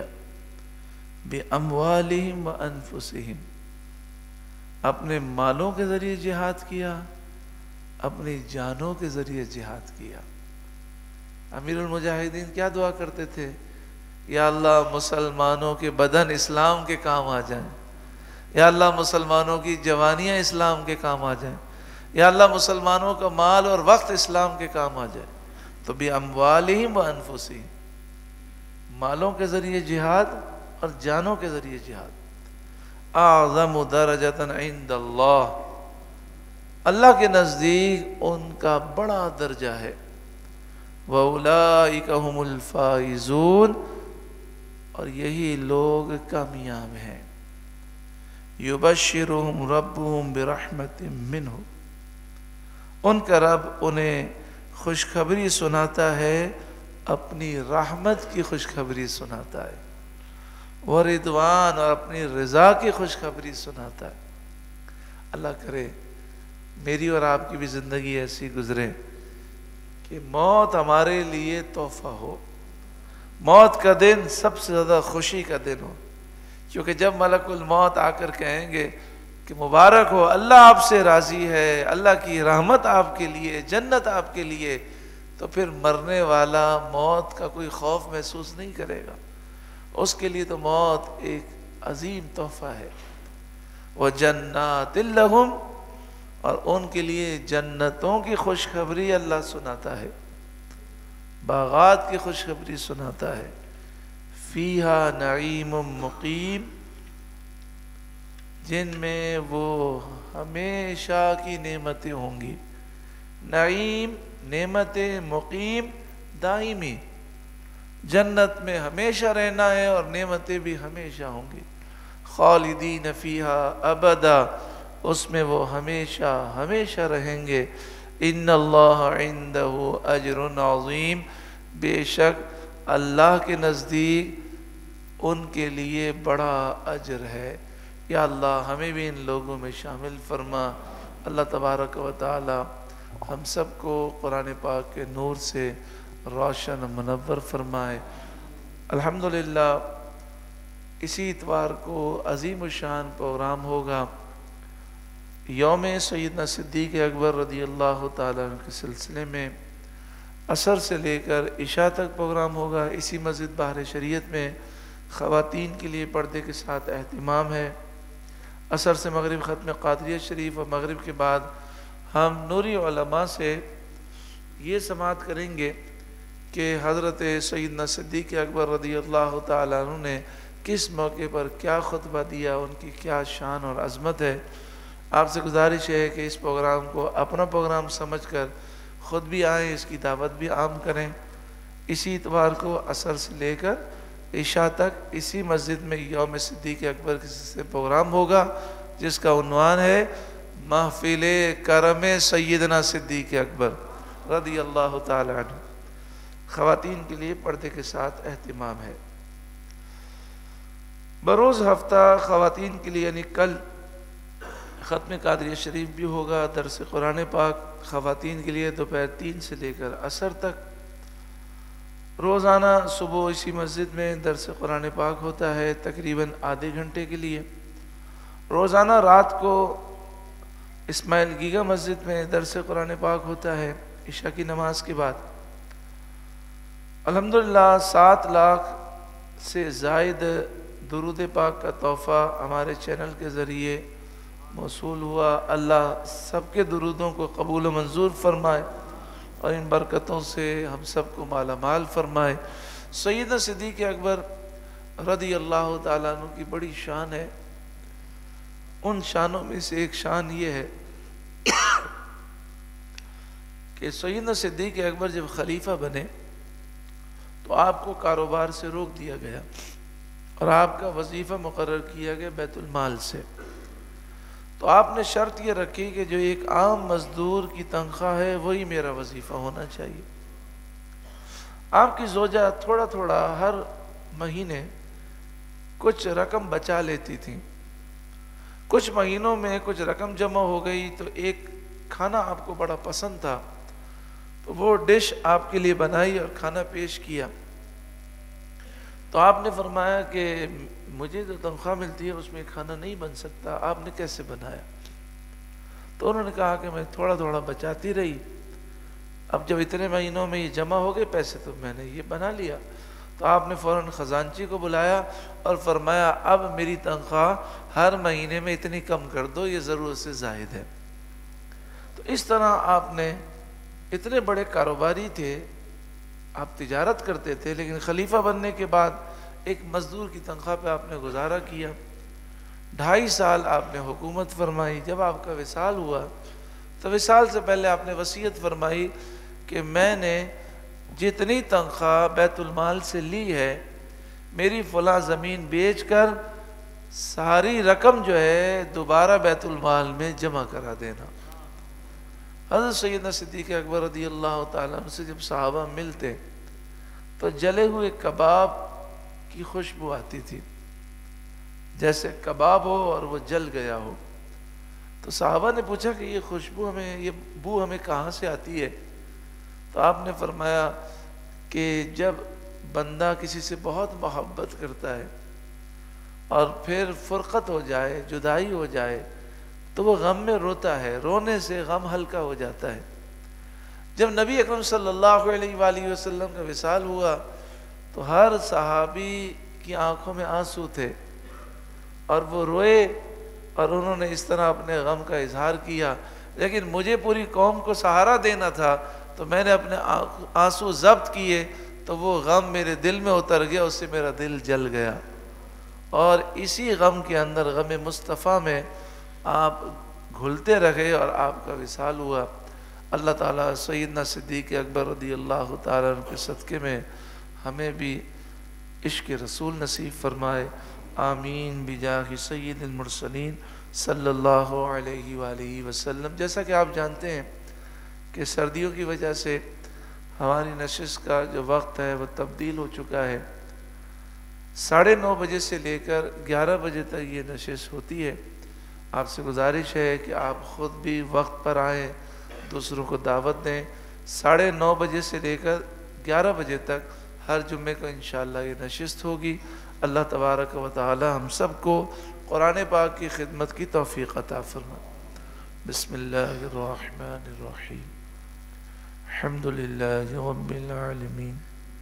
[SPEAKER 1] باموالہم وانفسہم، اپنے مالوں کے ذریعے جہاد کیا، اپنی جانوں کے ذریعے جہاد کیا. امیر المجاہدین کیا دعا کرتے تھے؟ یا اللہ مسلمانوں کے بدن اسلام کے کام آ جائیں، یا اللہ مسلمانوں کی جوانیاں اسلام کے کام آ جائیں، یا اللہ مسلمانوں کا مال اور وقت اسلام کے کام آ جائے. تو باموالہم وانفسہم، مالوں کے ذریعے جہاد اور جانوں کے ذریعے جہاد. اعظم درجۃ عند اللہ، اللہ کے نزدیک ان کا بڑا درجہ ہے. وَأُولَئِكَ هُمُ الْفَائِزُونَ، اور یہی لوگ کامیاب ہیں. يُبَشِّرُهُمْ رَبُّهُمْ بِرَحْمَةٍ مِّنْهُ، ان کا رب انہیں خوشخبری سناتا ہے، اپنی رحمت کی خوشخبری سناتا ہے. وَرِضْوَانَ، اور اپنی رضا کی خوشخبری سناتا ہے. اللہ کرے میری اور آپ کی بھی زندگی ایسی گزرے کہ موت ہمارے لیے تحفہ ہو. موت کا دن سب سے زیادہ خوشی کا دن ہو، کیونکہ جب ملک الموت آ کر کہیں گے کہ مبارک ہو، اللہ آپ سے راضی ہے، اللہ کی رحمت آپ کے لیے، جنت آپ کے لیے، تو پھر مرنے والا موت کا کوئی خوف محسوس نہیں کرے گا. اس کے لیے تو موت ایک عظیم تحفہ ہے. وَجَنَّاتٍ لَهُمْ، اور ان کے لیے جنتوں کی خوشخبری اللہ سناتا ہے، باغات کی خوشخبری سناتا ہے. فیہا نعیم مقیم، جن میں وہ ہمیشہ کی نعمتیں ہوں گی. نعیم نعمت، مقیم دائمی، جنت میں ہمیشہ رہنا ہے اور نعمتیں بھی ہمیشہ ہوں گی. خالدین فیہا ابدا، اس میں وہ ہمیشہ ہمیشہ رہیں گے. ان اللہ عندہ اجر عظیم، بے شک اللہ کے نزدیک ان کے لیے بڑا اجر ہے. یا اللہ ہمیں بھی ان لوگوں میں شامل فرما. اللہ تبارک و تعالی ہم سب کو قرآن پاک کے نور سے روشن منور فرمائے. الحمدللہ اسی اتوار کو عظیم الشان پروگرام ہوگا، یوم سیدنا صدیق اکبر رضی اللہ تعالیٰ عنہ کے سلسلے میں. عصر سے لے کر عشاء تک پروگرام ہوگا. اسی مسجد بحر شریعت میں خواتین کے لیے پردے کے ساتھ اہتمام ہے. عصر سے مغرب ختم قادریہ شریف، اور مغرب کے بعد ہم نوری علماء سے یہ سماعت کریں گے کہ حضرت سیدنا صدیق اکبر رضی اللہ تعالیٰ عنہ نے کس موقع پر کیا خطبہ دیا، ان کی کیا شان اور عظمت ہے. آپ سے گزارش ہے کہ اس پروگرام کو اپنا پروگرام سمجھ کر خود بھی آئیں، اس کی دعوت بھی عام کریں. اسی اتوار کو عصر سے لے کر عشاء تک اسی مسجد میں یوم صدیق اکبر سے پروگرام ہوگا، جس کا عنوان ہے محفل کرم سیدنا صدیق اکبر رضی اللہ تعالی عنہ. خواتین کے لیے پردے کے ساتھ اہتمام ہے. بروز ہفتہ خواتین کے لیے یعنی کل ختم قادریہ شریف بھی ہوگا. درس قرآن پاک خواتین کے لیے دوپہر 3 سے لے کر عصر تک. روزانہ صبح اسی مسجد میں درس قرآن پاک ہوتا ہے تقریباً آدھے گھنٹے کے لیے. روزانہ رات کو اسماعیل گیگا مسجد میں درس قرآن پاک ہوتا ہے عشاء کی نماز کے بعد. الحمدللہ 7 لاکھ سے زائد درود پاک کا تحفہ ہمارے چینل کے ذریعے موصول ہوا. اللہ سب کے درودوں کو قبول و منظور فرمائے اور ان برکتوں سے ہم سب کو مالا مال فرمائے. سیدنا صدیق اکبر رضی اللہ تعالیٰ عنہ کی بڑی شان ہے. ان شانوں میں سے ایک شان یہ ہے کہ سیدنا صدیق اکبر جب خلیفہ بنے تو آپ کو کاروبار سے روک دیا گیا اور آپ کا وظیفہ مقرر کیا گیا بیت المال سے. تو آپ نے شرط یہ رکھی کہ جو ایک عام مزدور کی تنخواہ ہے وہی میرا وظیفہ ہونا چاہیے. آپ کی زوجہ تھوڑا تھوڑا ہر مہینے کچھ رقم بچا لیتی تھیں. کچھ مہینوں میں کچھ رقم جمع ہو گئی تو ایک کھانا آپ کو بڑا پسند تھا تو وہ ڈش آپ کے لیے بنائی اور کھانا پیش کیا. تو آپ نے فرمایا کہ مجھے جو تنخواہ ملتی ہے اس میں کھانا نہیں بن سکتا، آپ نے کیسے بنایا؟ تو انہوں نے کہا کہ میں تھوڑا تھوڑا بچاتی رہی، اب جب اتنے مہینوں میں یہ جمع ہو گئے پیسے تو میں نے یہ بنا لیا. تو آپ نے فوراً خزانچی کو بلایا اور فرمایا اب میری تنخواہ ہر مہینے میں اتنی کم کر دو، یہ ضرورت سے زائد ہے. تو اس طرح آپ نے اتنے بڑے کاروباری تھے، آپ تجارت کرتے تھے، لیکن خلیفہ بننے کے بعد ایک مزدور کی تنخواہ پہ آپ نے گزارا کیا. 2.5 سال آپ نے حکومت فرمائی. جب آپ کا وصال ہوا تو وصال سے پہلے آپ نے وصیت فرمائی کہ میں نے جتنی تنخواہ بیت المال سے لی ہے میری فلاں زمین بیچ کر ساری رقم جو ہے دوبارہ بیت المال میں جمع کرا دینا. حضرت سیدنا صدیق اکبر رضی اللہ تعالیٰ عنہ سے جب صحابہ ملتے تو جلے ہوئے کباب کی خوشبو آتی تھی، جیسے کباب ہو اور وہ جل گیا ہو. تو صحابہ نے پوچھا کہ یہ خوشبو یہ بو ہمیں کہاں سے آتی ہے؟ تو آپ نے فرمایا کہ جب بندہ کسی سے بہت محبت کرتا ہے اور پھر فرقت ہو جائے، جدائی ہو جائے تو وہ غم میں روتا ہے، رونے سے غم ہلکا ہو جاتا ہے. جب نبی اکرم صلی اللہ علیہ وآلہ وسلم کا وصال ہوا تو ہر صحابی کی آنکھوں میں آنسو تھے اور وہ روئے اور انہوں نے اس طرح اپنے غم کا اظہار کیا. لیکن مجھے پوری قوم کو سہارا دینا تھا تو میں نے اپنے آنسو ضبط کیے تو وہ غم میرے دل میں اتر گیا، اس سے میرا دل جل گیا. اور اسی غم کے اندر، غم مصطفیٰ میں آپ گھلتے رہے اور آپ کا وصال ہوا. اللہ تعالیٰ سیدنا صدیق اکبر رضی اللہ تعالیٰ عنہ کے صدقے میں ہمیں بھی عشق رسول نصیب فرمائے. آمین بجاہ سید المرسلین صلی اللہ علیہ وآلہ وسلم. جیسا کہ آپ جانتے ہیں کہ سردیوں کی وجہ سے ہماری نشست کا جو وقت ہے وہ تبدیل ہو چکا ہے. 9:30 بجے سے لے کر 11 بجے تک یہ نشست ہوتی ہے. آپ سے گزارش ہے کہ آپ خود بھی وقت پر آئیں، دوسروں کو دعوت دیں. 9:30 بجے سے لے کر 11 بجے تک ہر جمعے کو انشاءاللہ یہ نشست ہوگی. اللہ تبارک و تعالی ہم سب کو قرآن پاک کی خدمت کی توفیق عطا فرمائے. بسم اللہ الرحمن الرحیم. الحمدللہ رب العالمین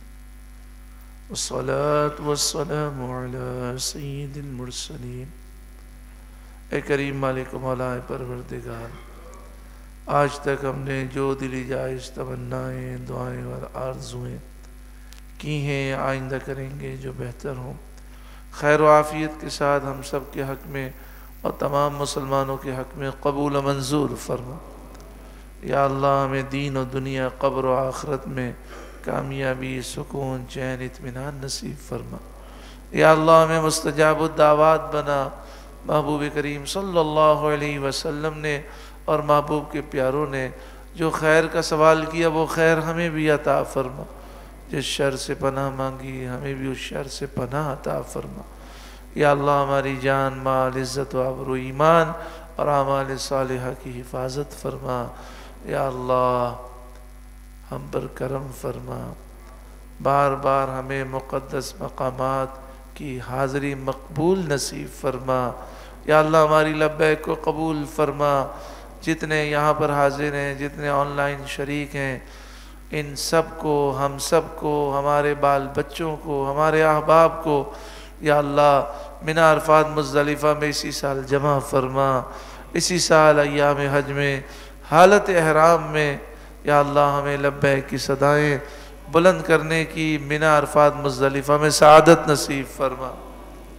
[SPEAKER 1] والصلاة والسلام علی سید المرسلین. اے کریم مالک و مولا پروردگار، آج تک ہم نے جو دلی جائز تمنائیں، دعائیں اور آرزویں کی ہیں، آئندہ کریں گے جو بہتر ہوں. خیر و عافیت کے ساتھ ہم سب کے حق میں اور تمام مسلمانوں کے حق میں قبول و منظور فرما. یا اللہ ہمیں دین و دنیا، قبر و آخرت میں کامیابی، سکون، چین، اطمینان نصیب فرما. یا اللہ ہمیں مستجاب الدعوات بنا. محبوب کریم صلی اللہ علیہ وسلم نے اور محبوب کے پیاروں نے جو خیر کا سوال کیا وہ خیر ہمیں بھی عطا فرما. جس شر سے پناہ مانگی ہمیں بھی اس شر سے پناہ عطا فرما. یا اللہ ہماری جان، مال، عزت و آبرو، ایمان اور اعمال صالحہ کی حفاظت فرما. یا اللہ ہم پر کرم فرما. بار بار ہمیں مقدس مقامات کی حاضری مقبول نصیب فرما. یا اللہ ہماری لبیک کو قبول فرما. جتنے یہاں پر حاضر ہیں، جتنے آن لائن شریک ہیں، ان سب کو، ہم سب کو، ہمارے بال بچوں کو، ہمارے احباب کو یا اللہ منی عرفات مزدلفہ میں اسی سال جمع فرما. اسی سال ایام حج میں حالت احرام میں یا اللہ ہمیں لبیک کی صدائیں بلند کرنے کی منی عرفات مزدلفہ میں سعادت نصیب فرما.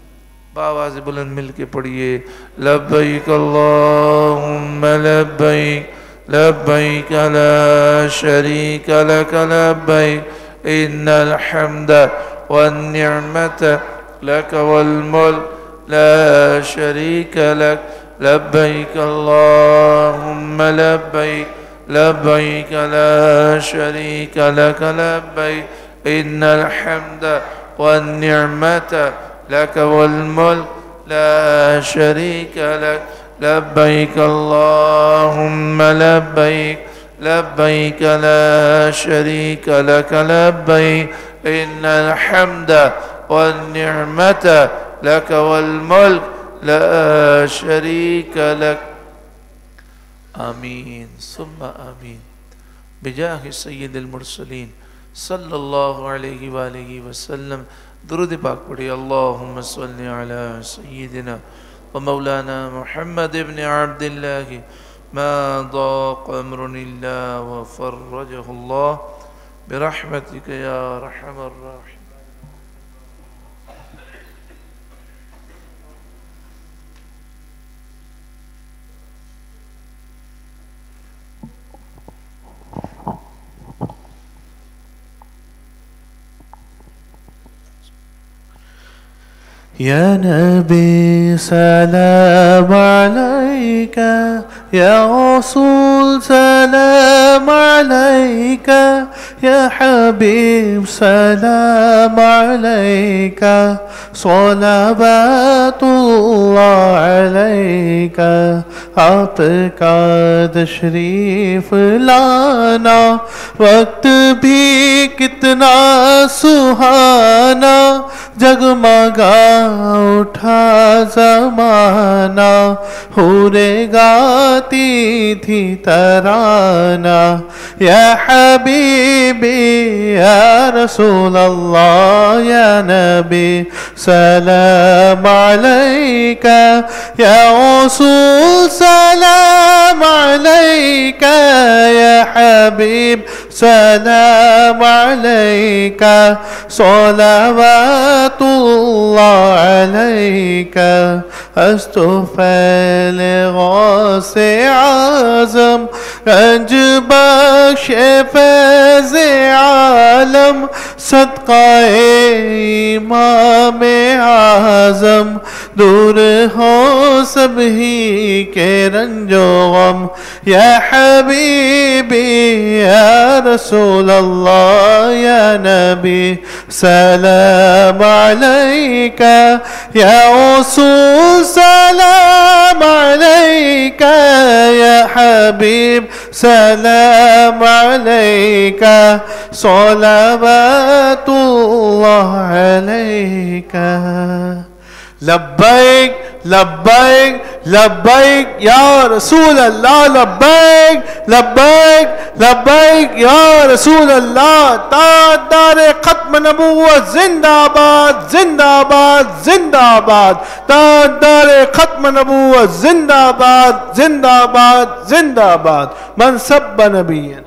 [SPEAKER 1] باواز بلند مل کے پڑھیے لبیک اللہم لبیک لبیک لا شریک لک لبیک ان الحمد والنعمت لک والملک لا شریک لک لبیک اللہم لبیک لبیک لا شریک لک لبیک ان الحمد والنعمت لك والملك لا شريك لك لبيك اللهم لبيك لبيك لا شريك لك لبيك إن الحمد والنعمة لك والملك لا شريك لك آمين ثم آمين بجاه سيد المرسلين صلى الله عليه وآله وسلم درود پاک پڑھی اللہم صلی علی سیدنا و مولانا محمد ابن عبد اللہ ما ضاق امر اللہ و فرجہ اللہ برحمتک یا رحم الراحمین
[SPEAKER 4] يا نبي سلام عليك يا رسول سلام عليك يا حبيب سلام عليك صلوات الله عليك آپ کا تشریف لانا وقت بھی کتنا سہانا جگمگا اٹھا زمانہ حوریں گاتی تھی ترانہ یا حبیبی یا رسول اللہ یا نبی سلام علیکہ یا رسول سلام علیکہ یا حبیب سلام علیکہ صلوات اللہ علیکہ استفیل غوث اعظم رنج بخش فیض عالم صدقہ امام اعظم دور ہو سب ہی کے رنج و غم یا حبیبی یا رسول اللہ یا نبی سلام علیکہ یا رسول سلام علیکہ یا حبیب سلام علیکہ صلوات اللہ علیکہ لبیک لبیک لبیک یا رسول اللہ لبیک لبیک لبیک یا رسول اللہ تاجدار ختم نبوت زندہ باد زندہ باد زندہ باد تاجدار ختم نبوت زندہ باد زندہ باد زندہ باد من سب نبیًا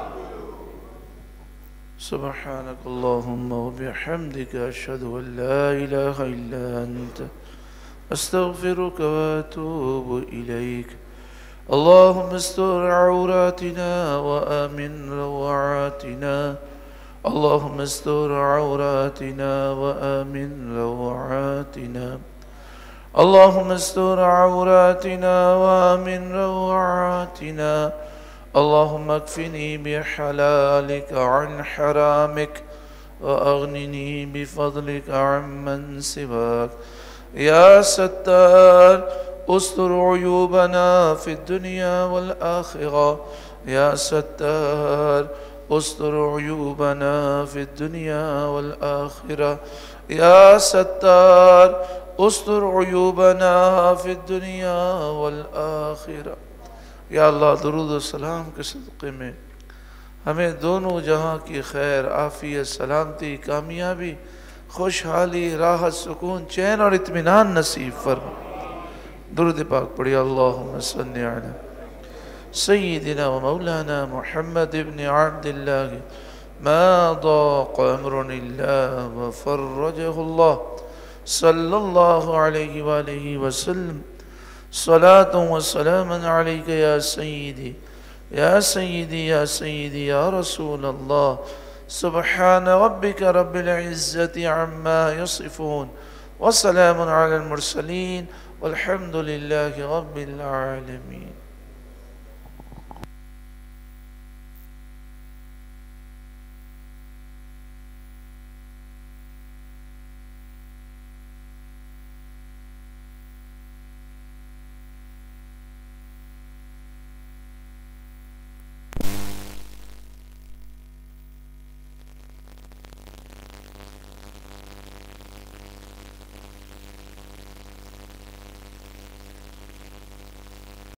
[SPEAKER 1] سبحانك اللهم وبحمدك أشهد أن لا إله إلا أنت أستغفرك وأتوب إليك اللهم استر عوراتنا وآمن روعاتنا اللهم استر عوراتنا وآمن روعاتنا اللهم استر عوراتنا وآمن روعاتنا اللهم اكفني بحلالك عن حرامك وأغنني بفضلك عمن سواك يا ستار استر عيوبنا في الدنيا والآخرة يا ستار استر عيوبنا في الدنيا والآخرة يا ستار استر عيوبنا في الدنيا والآخرة یا اللہ درود و سلام کے صدقے میں ہمیں دونوں جہاں کی خیر عافیت سلامتی کامیابی خوشحالی راحت سکون چین اور اطمینان نصیب فرما درود پاک پڑھی اللہم صلی علی سیدنا و مولانا محمد ابن عبد اللہ ما ضاق امر اللہ وفرجہ اللہ صلی اللہ علیہ وآلہ وسلم صلاۃ و سلام علیک یا سیدی یا سیدی یا سیدی یا رسول اللہ سبحان ربک رب العزت عما یصفون وسلام علی المرسلین والحمد للہ رب العالمین.